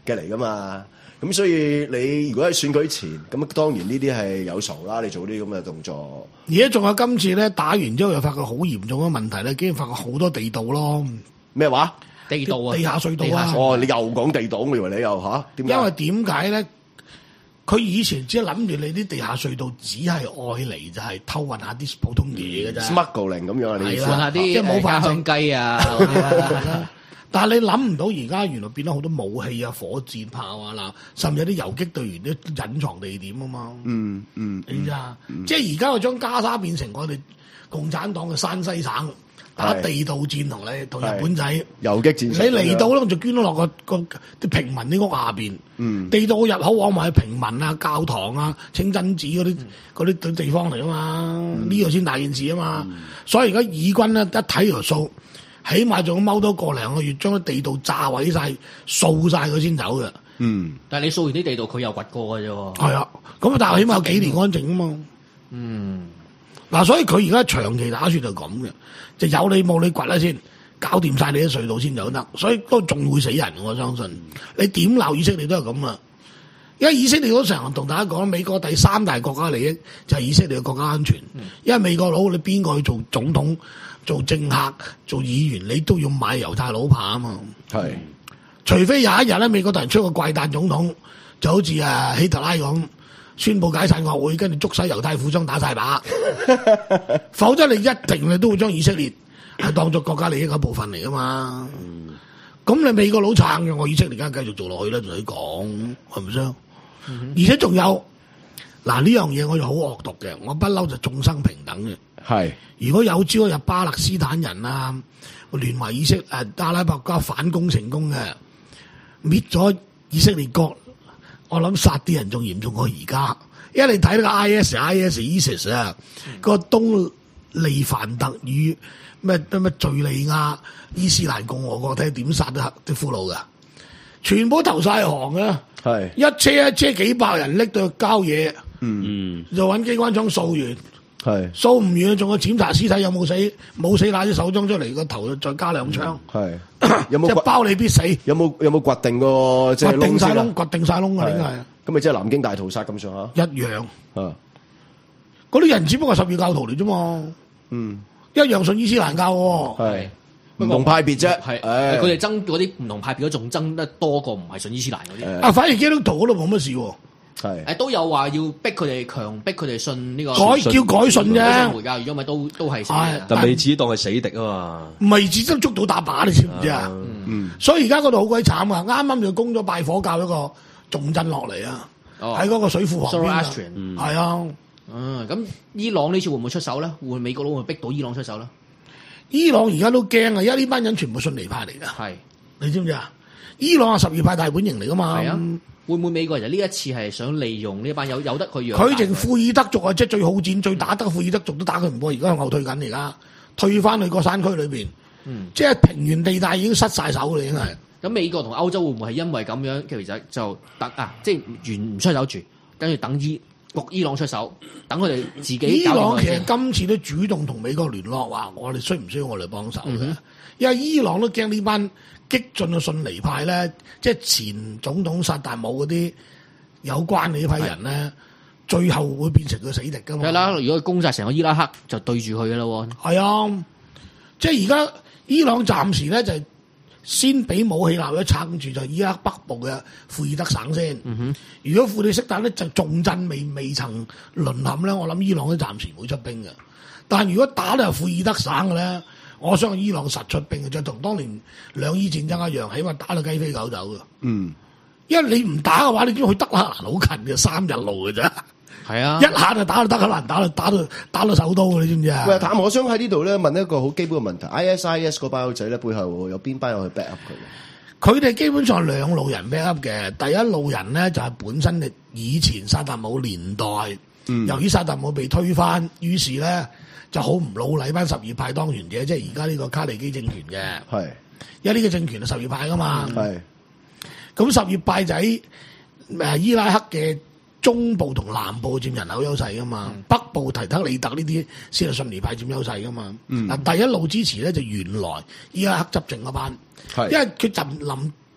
Speaker 4: 嘅嚟噶嘛。咁所以你如果喺選舉前，咁當然呢啲係有數啦。你做啲咁嘅動作，
Speaker 1: 而家仲有今次咧打完之後又發覺好嚴重嘅問題咧，竟然發覺好多地道咯。
Speaker 4: 咩話？
Speaker 5: 地道啊，
Speaker 1: 地下隧道啊。
Speaker 4: 哦，你又講地道，我以為你又吓？點解？
Speaker 1: 因為點解咧？佢以前只係諗住你啲地下隧道只係愛嚟就係偷運下啲普通嘢嘅啫
Speaker 4: ，smuggling 咁樣啊？你
Speaker 5: 換下啲即係冇化香雞啊！
Speaker 1: 但係你諗唔到而家原來變咗好多武器啊、火箭炮啊嗱，甚至有啲游擊隊員都隱藏地點啊嘛。
Speaker 4: 嗯嗯，
Speaker 1: 你知啊？即係而家我將加沙變成我哋共產黨嘅山西省。打地道戰同你同日本仔
Speaker 4: 游擊戰，
Speaker 1: 你嚟到咧就捐咗落個個啲平民啲屋下邊。嗯，地道入口往埋係平民啊、教堂啊、清真寺嗰啲嗰啲地方嚟啊嘛，呢個先大件事啊嘛。嗯、所以而家以軍咧一睇條數，起碼仲要踎多個零個月，將啲地道炸毀晒、掃晒佢先走嘅。
Speaker 4: 嗯，
Speaker 5: 但係你掃完啲地道，佢又掘過嘅啫。
Speaker 1: 係啊，咁但係起碼有幾年安靜啊嘛。
Speaker 5: 嗯。
Speaker 1: 嗱、啊，所以佢而家長期打算就咁嘅，就有你冇你掘啦先，搞掂晒你啲隧道先就得，所以都仲會死人，我相信。你點鬧以色列都係咁啊！因為以色列都成日同大家講，美國第三大國家利益就係以色列嘅國家安全。嗯、因為美國佬你邊個去做總統、做政客、做議員，你都要買猶太佬怕啊嘛。係是，除非有一日咧，美國突然出個怪誕總統，就好似啊希特拉咁。宣布解散國會，跟住捉晒猶太富商打晒靶，否則你一定你都會將以色列係當作國家利益嘅部分嚟噶嘛。咁、嗯、你美國佬撐嘅，我以色列梗係繼續做落去啦，同你講係咪先？嗯、哼而且仲有嗱呢樣嘢，我就好惡毒嘅，我不嬲就眾生平等嘅。係是如果有朝一日巴勒斯坦人啊，聯埋以色列誒阿拉伯國家反攻成功嘅，滅咗以色列國。我諗殺啲人仲嚴重過而家，因為你睇到個 I S、I S、ISIS 啊，個東利凡特與咩咩咩敘利亞伊斯蘭共和國睇下點殺啲啲俘虜噶，全部投晒降啊！係是一車一車幾百人拎到去郊野，嗯，就揾機關槍掃完，係掃唔完，仲要檢查屍體有冇死，冇死拿啲手槍出嚟個頭再加兩槍，係、嗯、有冇即係包你必死？有冇有冇掘定個即係掘定晒窿？掘定晒窿啊！應該係咁咪即係南京大屠殺咁上下一樣啊！嗰啲人只不過係十二教徒嚟啫嘛，嗯，一樣信伊斯蘭教喎，係唔同派別啫，係佢哋爭嗰啲唔同派別都仲爭得多過唔係信伊斯蘭嗰啲啊！反而基督徒嗰度冇乜事喎。係誒，都有話要逼佢哋強逼佢哋信呢個改叫改信啫，回教，如果咪都都係死嘅。但未至於當係死敵啊嘛，唔係至真捉到打靶，你知唔知啊？嗯，所以而家嗰度好鬼慘啊！啱啱就攻咗拜火教一個重鎮落嚟啊，喺嗰個水庫旁邊，係啊，嗯，咁伊朗呢次會唔會出手咧？會美國佬會逼到伊朗出手咧？伊朗而家都驚啊，因為呢班人全部遜尼派嚟噶，係你知唔知啊？伊朗係十二派大本營嚟噶嘛？係啊。會唔會美國人呢一次係想利用呢班有有得佢養？佢淨庫爾德族啊，即係最好戰、最打得庫爾德族都打佢唔過，而家向後退緊，而家退翻去個山區裏邊，嗯、即係平原地帶已經失晒手啦，已經係。咁、嗯、美國同歐洲會唔會係因為咁樣，其實就等啊，即係完唔出手住，跟住等伊焗伊朗出手，等佢哋自己。伊朗其實今次都主動同美國聯絡，話我哋需唔需要我哋幫手嘅？嗯、哼因為伊朗都驚呢班激進嘅遜尼派咧，即係前總統薩達姆嗰啲有關嘅呢批人咧，的最後會變成個死敵噶嘛。係啦，如果佢攻晒成個伊拉克，就對住佢噶啦。係啊，即係而家伊朗暫時咧就係先俾武器艦隊撐住，就係伊拉克北部嘅庫爾德省先。嗯、哼如果庫爾德省咧就重鎮未未曾淪陷咧，我諗伊朗都暫時唔會出兵嘅。但係如果打到庫爾德省嘅咧，我相信伊朗實出兵嘅，就同當年兩伊戰爭一樣，起碼打到雞飛狗走嘅。嗯，因為你唔打嘅話，你知去德黑蘭好近嘅，三日路嘅啫。係啊，一下就打到德黑蘭，打到打到打到首都，你知唔知啊？喂，譚，我想喺呢度咧問一個好基本嘅問題 ：I S I S 嗰班友仔咧背後有邊班友去 back up 佢？佢哋基本上係兩路人 back up 嘅。第一路人咧就係、是、本身嘅以前薩達姆年代，嗯、由於薩達姆被推翻，於是咧。就好唔老禮班十二派當權者，即係而家呢個卡尼基政權嘅。係是，因為呢個政權係十二派噶嘛。係是，咁十二派仔誒伊拉克嘅中部同南部佔人口優勢噶嘛，嗯、北部提德里特呢啲先係遜尼派佔優勢噶嘛。嗱、嗯，第一路支持咧就原來伊拉克執政嗰班，是因為佢就臨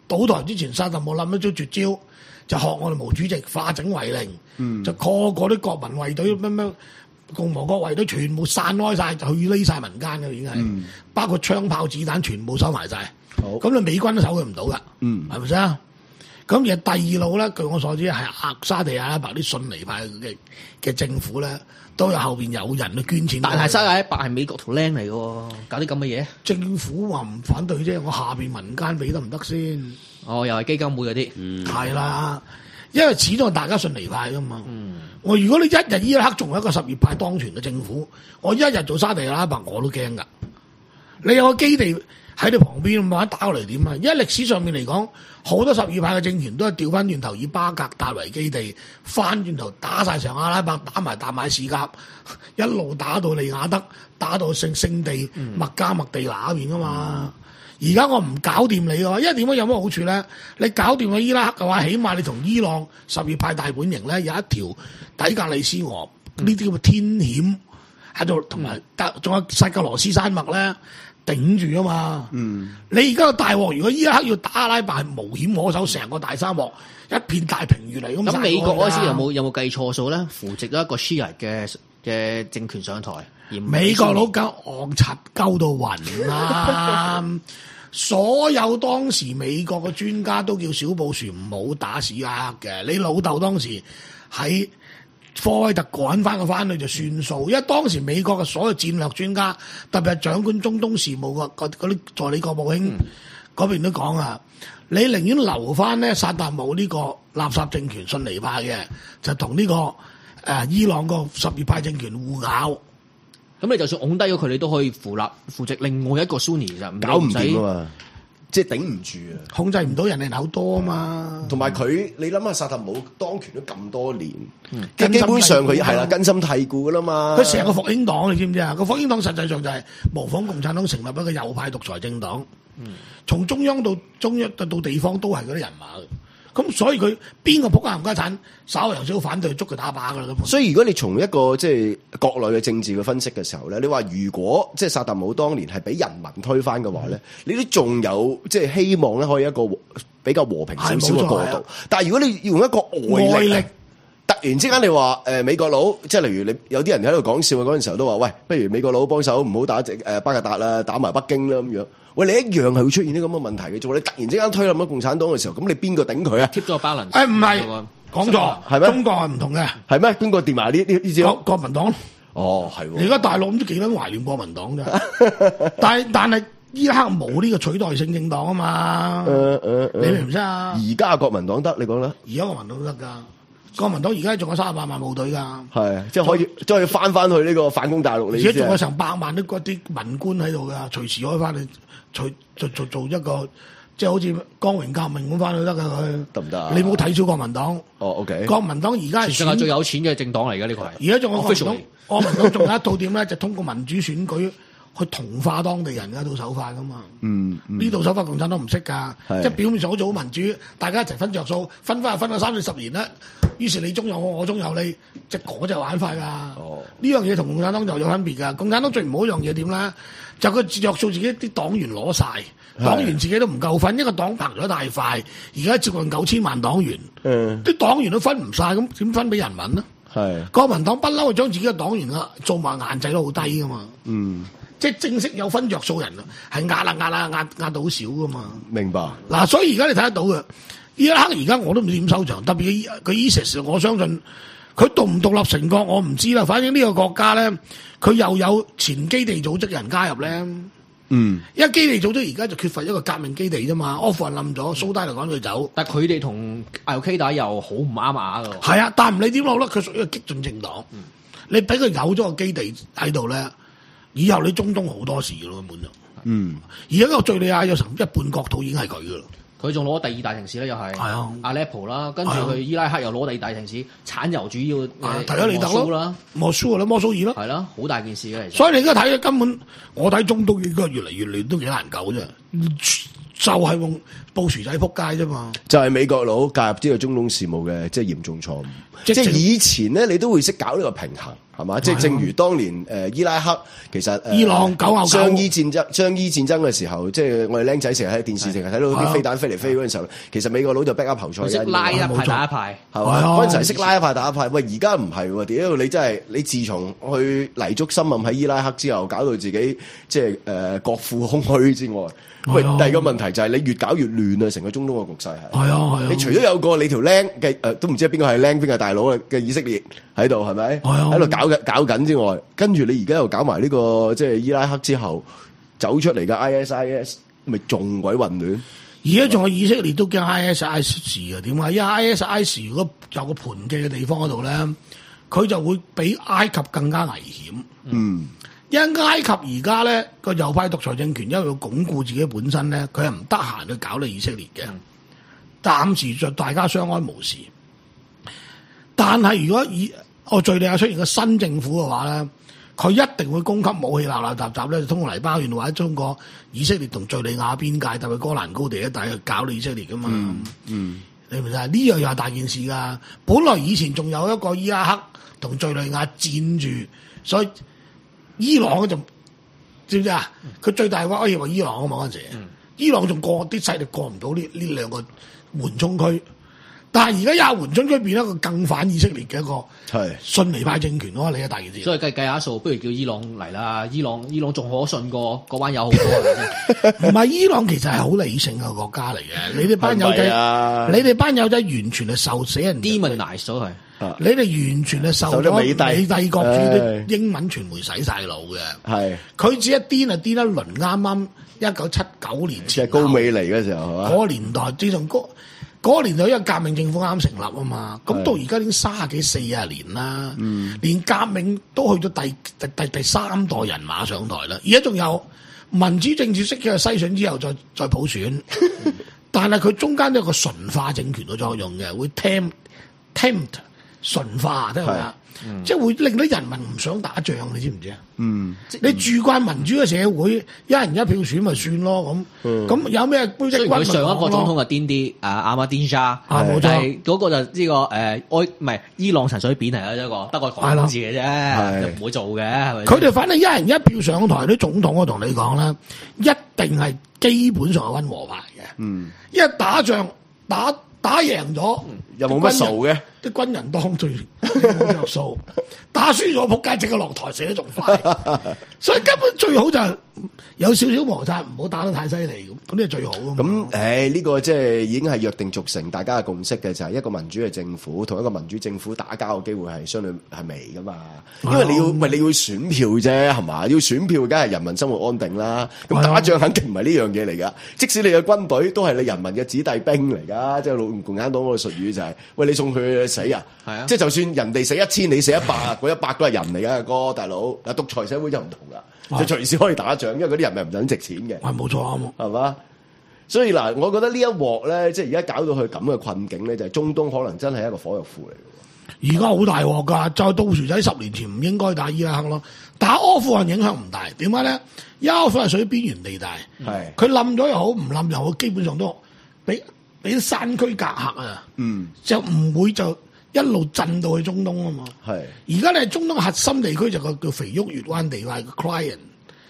Speaker 1: 倒台之前，薩達姆諗一招絕招，就學我哋毛主席化整為零，嗯、就個個啲國民衛隊乜乜共和國衛隊全部散開晒，就去匿晒民間嘅已經係，嗯、包括槍炮子彈全部收埋晒。咁你美軍都守佢唔到噶，係咪先？咁而第二路咧，據我所知係沙地阿拉伯啲遜尼派嘅嘅政府咧，都有後邊有人去捐錢。
Speaker 5: 但係沙地阿拉伯係美國條僆嚟嘅，搞啲咁嘅嘢。
Speaker 1: 政府話唔反對啫，我下邊民間俾得唔得先？
Speaker 5: 哦，又係基金會嗰啲，嗯，
Speaker 1: 係啦，因為始終係大家遜尼派噶嘛。嗯，我如果你一日伊拉克仲有一個什葉派當權嘅政府，我一日做沙地阿拉伯我都驚噶。你有個基地喺你旁邊，慢慢打過嚟點啊？因為歷史上面嚟講，好多什葉派嘅政權都係調翻轉頭以巴格達為基地，翻轉頭打晒成阿拉伯，打埋達買士革，一路打到利雅德，打到聖聖地麥加麥地那邊噶嘛。而家、嗯、我唔搞掂你嘅話，因為點解有乜好處咧？你搞掂咗伊拉克嘅話，起碼你同伊朗什葉派大本營咧有一條底格里斯河呢啲咁嘅天險喺度，同埋仲有塞格羅斯山脈咧。頂住啊嘛！嗯、你而家個大鑊，如果伊拉克要打阿拉伯，係無險可守，成個大沙漠一片大平原嚟咁。咁美國嗰時有冇有冇計錯數咧？扶植咗一個 Shia 嘅嘅政權上台，而美國佬梗戇柒鳩到暈啦！所有當時美國嘅專家都叫小布殊唔好打伊拉克嘅。你老豆當時喺科威特趕翻個翻去就算數，因為當時美國嘅所有戰略專家，特別係掌管中東事務嘅嗰啲助理國務卿嗰、嗯、邊都講啊，你寧願留翻咧薩達姆呢個垃圾政權遜尼派嘅，就同呢、這個誒、呃、伊朗個什葉派政權互咬。咁你就算拱低咗佢，你都可以扶立扶植另外一個 Sunni 就唔搞唔掂啊嘛。即係頂唔住啊！控制唔到人哋口多啊嘛，同埋佢你諗下薩達姆當權咗咁多年，嗯、基本上佢係啦根深蒂固噶啦嘛。佢成個復興黨你知唔知啊？個復興黨實際上就係模仿共產黨成立一個右派獨裁政黨，嗯、從中央到中央到地方都係嗰啲人馬。咁所以佢邊個仆街冚家產，稍為有少少反對，捉佢打靶噶啦咁。所以如果你從一個即係國內嘅政治嘅分析嘅時候咧，你話如果即係薩達姆當年係俾人民推翻嘅話咧，嗯、你都仲有即係希望咧，可以一個比較和平少少嘅過渡。但係如果你要用一個外力，外力突然之間你話誒、呃、美國佬，即係例如你有啲人喺度講笑嗰陣時候都話，喂，不如美國佬幫手唔好打誒、呃、巴格達啦，打埋北京啦咁樣。喂，你一樣係會出現啲咁嘅問題嘅啫。你突然之間推冧咗共產黨嘅時候，咁你邊個頂佢啊？貼咗個 balance。誒唔係講錯，係咩？中國係唔同嘅，係咩？邊個掂埋呢呢呢招？國民黨。哦，係喎。而家大陸唔知幾撚懷念國民黨啫。但係但係伊拉克冇呢個取代性政黨啊嘛。誒誒誒，你明唔明啊？而家國民黨得，你講啦。而家國民黨都得㗎。國民黨而家仲有三十八萬部隊㗎，係即係可以，即係可以翻翻去呢個反攻大陸。而家仲有成百萬啲嗰啲文官喺度㗎，隨時可以翻去，隨做做做一個，即係好似光榮革命咁翻去得㗎佢，得唔得啊？你冇睇少國民黨？哦 ，OK。國民黨而家係全世界最有錢嘅政黨嚟㗎，呢個係。而家仲有國民黨，國民黨仲有一套點咧，就通過民主選舉。去同化當地人嘅一套手法噶嘛，嗯，呢套手法共產黨唔識㗎，即係表面上好似好民主，大家一齊分着數，分翻就分咗三四十年啦。於是你中有我，我中有你，即係嗰隻玩法㗎。哦，呢樣嘢同共產黨就有分別㗎。共產黨最唔好一樣嘢點咧？就佢着數自己啲黨員攞晒，黨員自己都唔夠分，一個黨膨咗太快，而家接近九千萬黨員，嗯，啲黨員都分唔晒，咁點分俾人民呢？係國民黨不嬲，將自己嘅黨員啊做埋限制都好低㗎嘛，嗯。即係正式有分着數人啊，係壓啦壓啦壓壓到好少噶嘛。明白。嗱，所以而家你睇得到嘅，伊拉克而家我都唔知點收場。特別佢 ISIS， 我相信佢獨唔獨立成國我唔知啦。反正呢個國家咧，佢又有前基地組織人加入咧。嗯。因為基地組織而家就缺乏一個革命基地啫嘛。阿富汗冧咗，蘇丹就趕佢走。但係佢哋同艾卡達又好唔啱牙㗎。係啊，但係唔理點講咧，佢屬於一個激進政黨。嗯、你俾佢有咗個基地喺度咧。以後你中東好多事嘅咯，根本就，嗯，而家個敍利亞有成一半國土已經係佢嘅啦。佢仲攞第二大城市咧，又係，係啊，阿勒頗啦，跟住去伊拉克又攞第二大城市，產油主要嘅提加尼特咯，莫蘇啦，摩蘇爾咯，係啦，好大件事嘅。所以你而家睇根本，我睇中東應該越嚟越亂，都幾難搞啫。就係用布殊仔撲街啫嘛，就係美國佬介入呢個中東事務嘅，即係嚴重錯誤。即係以前咧，你都會識搞呢個平衡。
Speaker 4: 係嘛？即係正如當年誒伊拉克其實
Speaker 1: 伊朗九啊九
Speaker 4: 將伊戰爭將伊戰爭嘅時候，即係我哋僆仔成日喺電視成日睇到啲飛彈飛嚟飛嗰陣時候，其實美國佬就 back up 侯賽因，
Speaker 5: 識拉一派打一派，
Speaker 4: 係嘛？嗰陣時係識拉一派打一派。喂，而家唔係喎，屌你真係你自從去泥足深陷喺伊拉克之後，搞到自己即係誒國庫空虛之外。喂，第二個問題就係你越搞越亂啊！成個中東嘅局勢係。
Speaker 1: 係啊係啊。
Speaker 4: 你除咗有個你條僆嘅誒，都唔知邊個係僆邊個係大佬嘅以色列喺度係咪？係啊。喺度搞緊搞緊之外，跟住你而家又搞埋呢個即係伊拉克之後走出嚟嘅 I S I S， 咪仲鬼混亂？
Speaker 1: 而家仲有以色列都驚 I S I S 啊？點解？因為 I S I S 如果有個盤踞嘅地方嗰度咧，佢就會比埃及更加危險。嗯。因為埃及而家咧個右派獨裁政權，因為要鞏固自己本身咧，佢係唔得閒去搞你以色列嘅。暫時就大家相安無事。但係如果以我敘利亞出現個新政府嘅話咧，佢一定會供給武器鬧鬧雜雜咧，通過黎巴嫩或者中國以色列同敘利亞邊界，特別哥蘭高地一帶去搞你以色列噶嘛。嗯，嗯你明唔明啊？呢樣又係大件事㗎。本來以前仲有一個伊拉克同敘利亞戰住，所以。伊朗就知唔知啊？佢最大話可以話伊朗啊嘛嗰陣時，嗯、伊朗仲過啲勢力過唔到呢呢兩個緩衝區，但係而家有緩衝區變一個更反以色列嘅一個遜尼派政權咯，你嘅大件事。
Speaker 5: 所以計計下數，不如叫伊朗嚟啦！伊朗伊朗仲可信過嗰班友好多嘅。
Speaker 1: 唔係伊朗其實係好理性嘅國家嚟嘅，你哋班友仔，啊、你哋班友仔完全係受死人
Speaker 5: demonize 咗佢。
Speaker 1: 你哋完全係受咗美帝國主啲英文傳媒洗晒腦嘅，係佢只一癲啊癲一輪，啱啱一九七九年前，
Speaker 4: 即係高美嚟嘅時候係嘛？
Speaker 1: 嗰個年代，自從嗰嗰個年代，因為革命政府啱成立啊嘛，咁到而家已經三十幾四十年啦，嗯、連革命都去到第第第第三代人馬上台啦，而家仲有民主政治式嘅篩選之後再再普選，但係佢中間都有個純化政權嘅作用嘅，會 tempt tempt。純化得係咪啊？即係會令到人民唔想打仗，你知唔知啊？嗯，你住慣民主嘅社會，一人一票選咪算咯咁。咁、嗯、有咩杯即
Speaker 5: 佢上一個總統就癲啲，啊阿馬丁沙，啊冇錯，嗰個就呢、這個誒埃唔係伊朗陳水扁係一個得個講字嘅啫，就唔會做嘅係咪？
Speaker 1: 佢哋反正一人一票上台啲總統，我同你講啦，一定係基本上係温和派嘅。嗯，因為打仗打。打贏咗
Speaker 4: 又冇乜數嘅，
Speaker 1: 啲軍人當最冇着數。打輸咗仆街，即刻落台死得仲快。所以根本最好就係有少少摩擦，唔好打得太犀利咁，咁呢係最好。
Speaker 4: 咁誒呢個即係已經係約定俗成，大家嘅共識嘅就係一個民主嘅政府同一個民主政府打交嘅機會係相對係微噶嘛。因為你要喂你要選票啫，係嘛？要選票，梗係人民生活安定啦。咁打仗肯定唔係呢樣嘢嚟噶。即使你嘅軍隊都係你人民嘅子弟兵嚟噶，即係老共產黨嗰個術語就係、是、喂你送佢去死啊！係啊，即係就算人哋死一千，你死一百，嗰一百都係人嚟噶，哥大佬。嗱，獨裁社會就唔同噶，就隨時可以打仗，因為嗰啲人咪唔想值錢嘅。
Speaker 1: 係冇錯啱，
Speaker 4: 係嘛？所以嗱，我覺得呢一鑊咧，即係而家搞到佢咁嘅困境咧，就係、是、中東可能真係一個火藥庫嚟嘅。
Speaker 1: 而家好大鑊噶，就到時仔十年前唔應該打伊拉克咯，打阿富汗影響唔大。點解咧？因為阿富汗屬於邊緣地帶，係佢冧咗又好，唔冧又好，基本上都俾俾啲山區隔閡啊。嗯，就唔會就一路震到去中東啊嘛。係而家你係中東核心地區就個叫肥沃月灣地帶個 client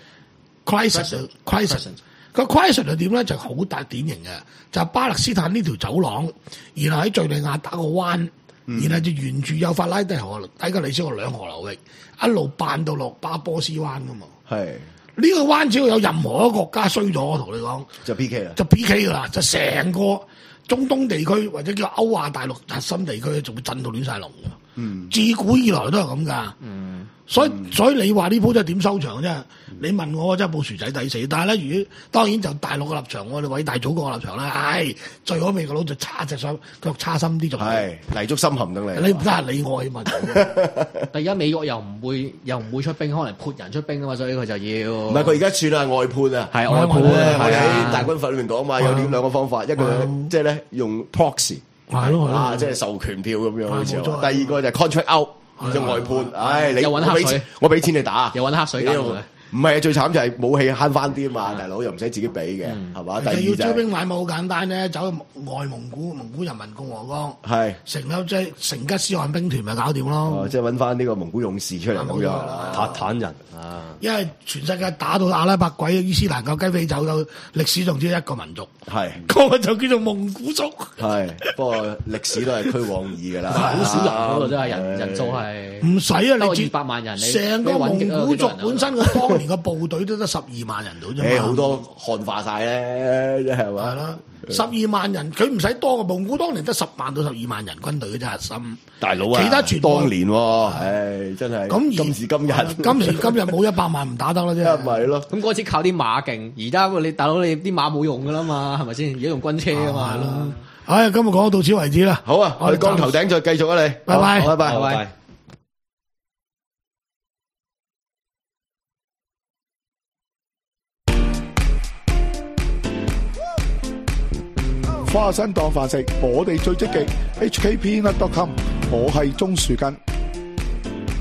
Speaker 1: crisis crisis 個 crisis 係點咧？就好大典型嘅，就係巴勒斯坦呢條走廊，然後喺敘利亞打個彎。嗯、然後就沿住幼發拉底河、底格里斯河兩河流域，一路扮到落巴波斯灣噶嘛。係呢個灣只要有任何一個國家衰咗，我同你講
Speaker 4: 就 P K 啦，
Speaker 1: 就 P K 噶啦，就成個中東地區或者叫歐亞大陸核心地區，仲會震到亂晒龍噶。嗯，自古以來都係咁噶。嗯。所以所以你話呢鋪真係點收場啫？你問我真係報薯仔抵死。但係咧，如果當然就大陸嘅立場，我哋偉大祖國嘅立場啦，唉，最好美國佬就叉隻手腳叉深啲就係
Speaker 4: 泥足深陷等你。
Speaker 1: 你唔得閒理我啊嘛！
Speaker 5: 但而家美國又唔會又唔會出兵，可能潑人出兵啊嘛，所以佢就要
Speaker 4: 唔係佢而家算係外判啊，
Speaker 5: 係外判啊！
Speaker 4: 我喺大軍訓練講嘛，有點兩個方法，一個即係咧用 proxy
Speaker 1: 係咯，
Speaker 4: 啊即係授權票咁樣好似。第二個就係 contract out。就外判，唉，你
Speaker 5: 又揾黑水，
Speaker 4: 我俾錢你打，
Speaker 5: 又揾黑水，
Speaker 4: 唔係啊，最慘就係武器慳翻啲啊嘛，大佬又唔使自己俾嘅，係嘛？第二
Speaker 1: 要
Speaker 4: 就
Speaker 1: 招兵買武好簡單咧，走去外蒙古蒙古人民共和國，
Speaker 4: 係
Speaker 1: 成咗即係成吉思汗兵團咪搞掂咯。
Speaker 4: 哦，即係揾翻呢個蒙古勇士出嚟咁樣，
Speaker 3: 塔坦人啊！
Speaker 1: 因為全世界打到阿拉伯鬼、伊斯蘭教、雞尾酒到歷史仲只有一個民族，
Speaker 4: 係
Speaker 1: 嗰個就叫做蒙古族。
Speaker 4: 係，不過歷史都係屈往矣㗎啦，
Speaker 5: 好少人嗰個真係人人數係
Speaker 1: 唔使啊！你
Speaker 5: 二百萬人，
Speaker 1: 成個蒙古族本身嘅當年嘅部隊都得十二萬人到啫嘛。
Speaker 4: 誒好多漢化晒咧，即係嘛？
Speaker 1: 係啦，十二萬人佢唔使多嘅，蒙古當年得十萬到十二萬人軍隊嘅啫核心。
Speaker 4: 大佬啊，
Speaker 1: 其他全
Speaker 4: 當年喎，唉真係。咁今時今日，
Speaker 1: 今時今日冇一百萬唔打得啦啫。
Speaker 4: 咪咯。
Speaker 5: 咁嗰次靠啲馬勁，而家你大佬你啲馬冇用㗎啦嘛，係咪先？而家用軍車啊嘛。係咯。
Speaker 1: 唉，今日講到此為止啦。
Speaker 4: 好啊，我哋光頭頂再繼續啊你。
Speaker 1: 拜拜，
Speaker 4: 拜拜，
Speaker 3: 拜拜。
Speaker 10: 花生當飯食，我哋最積極。H K Peanut dot com， 我係鍾樹根。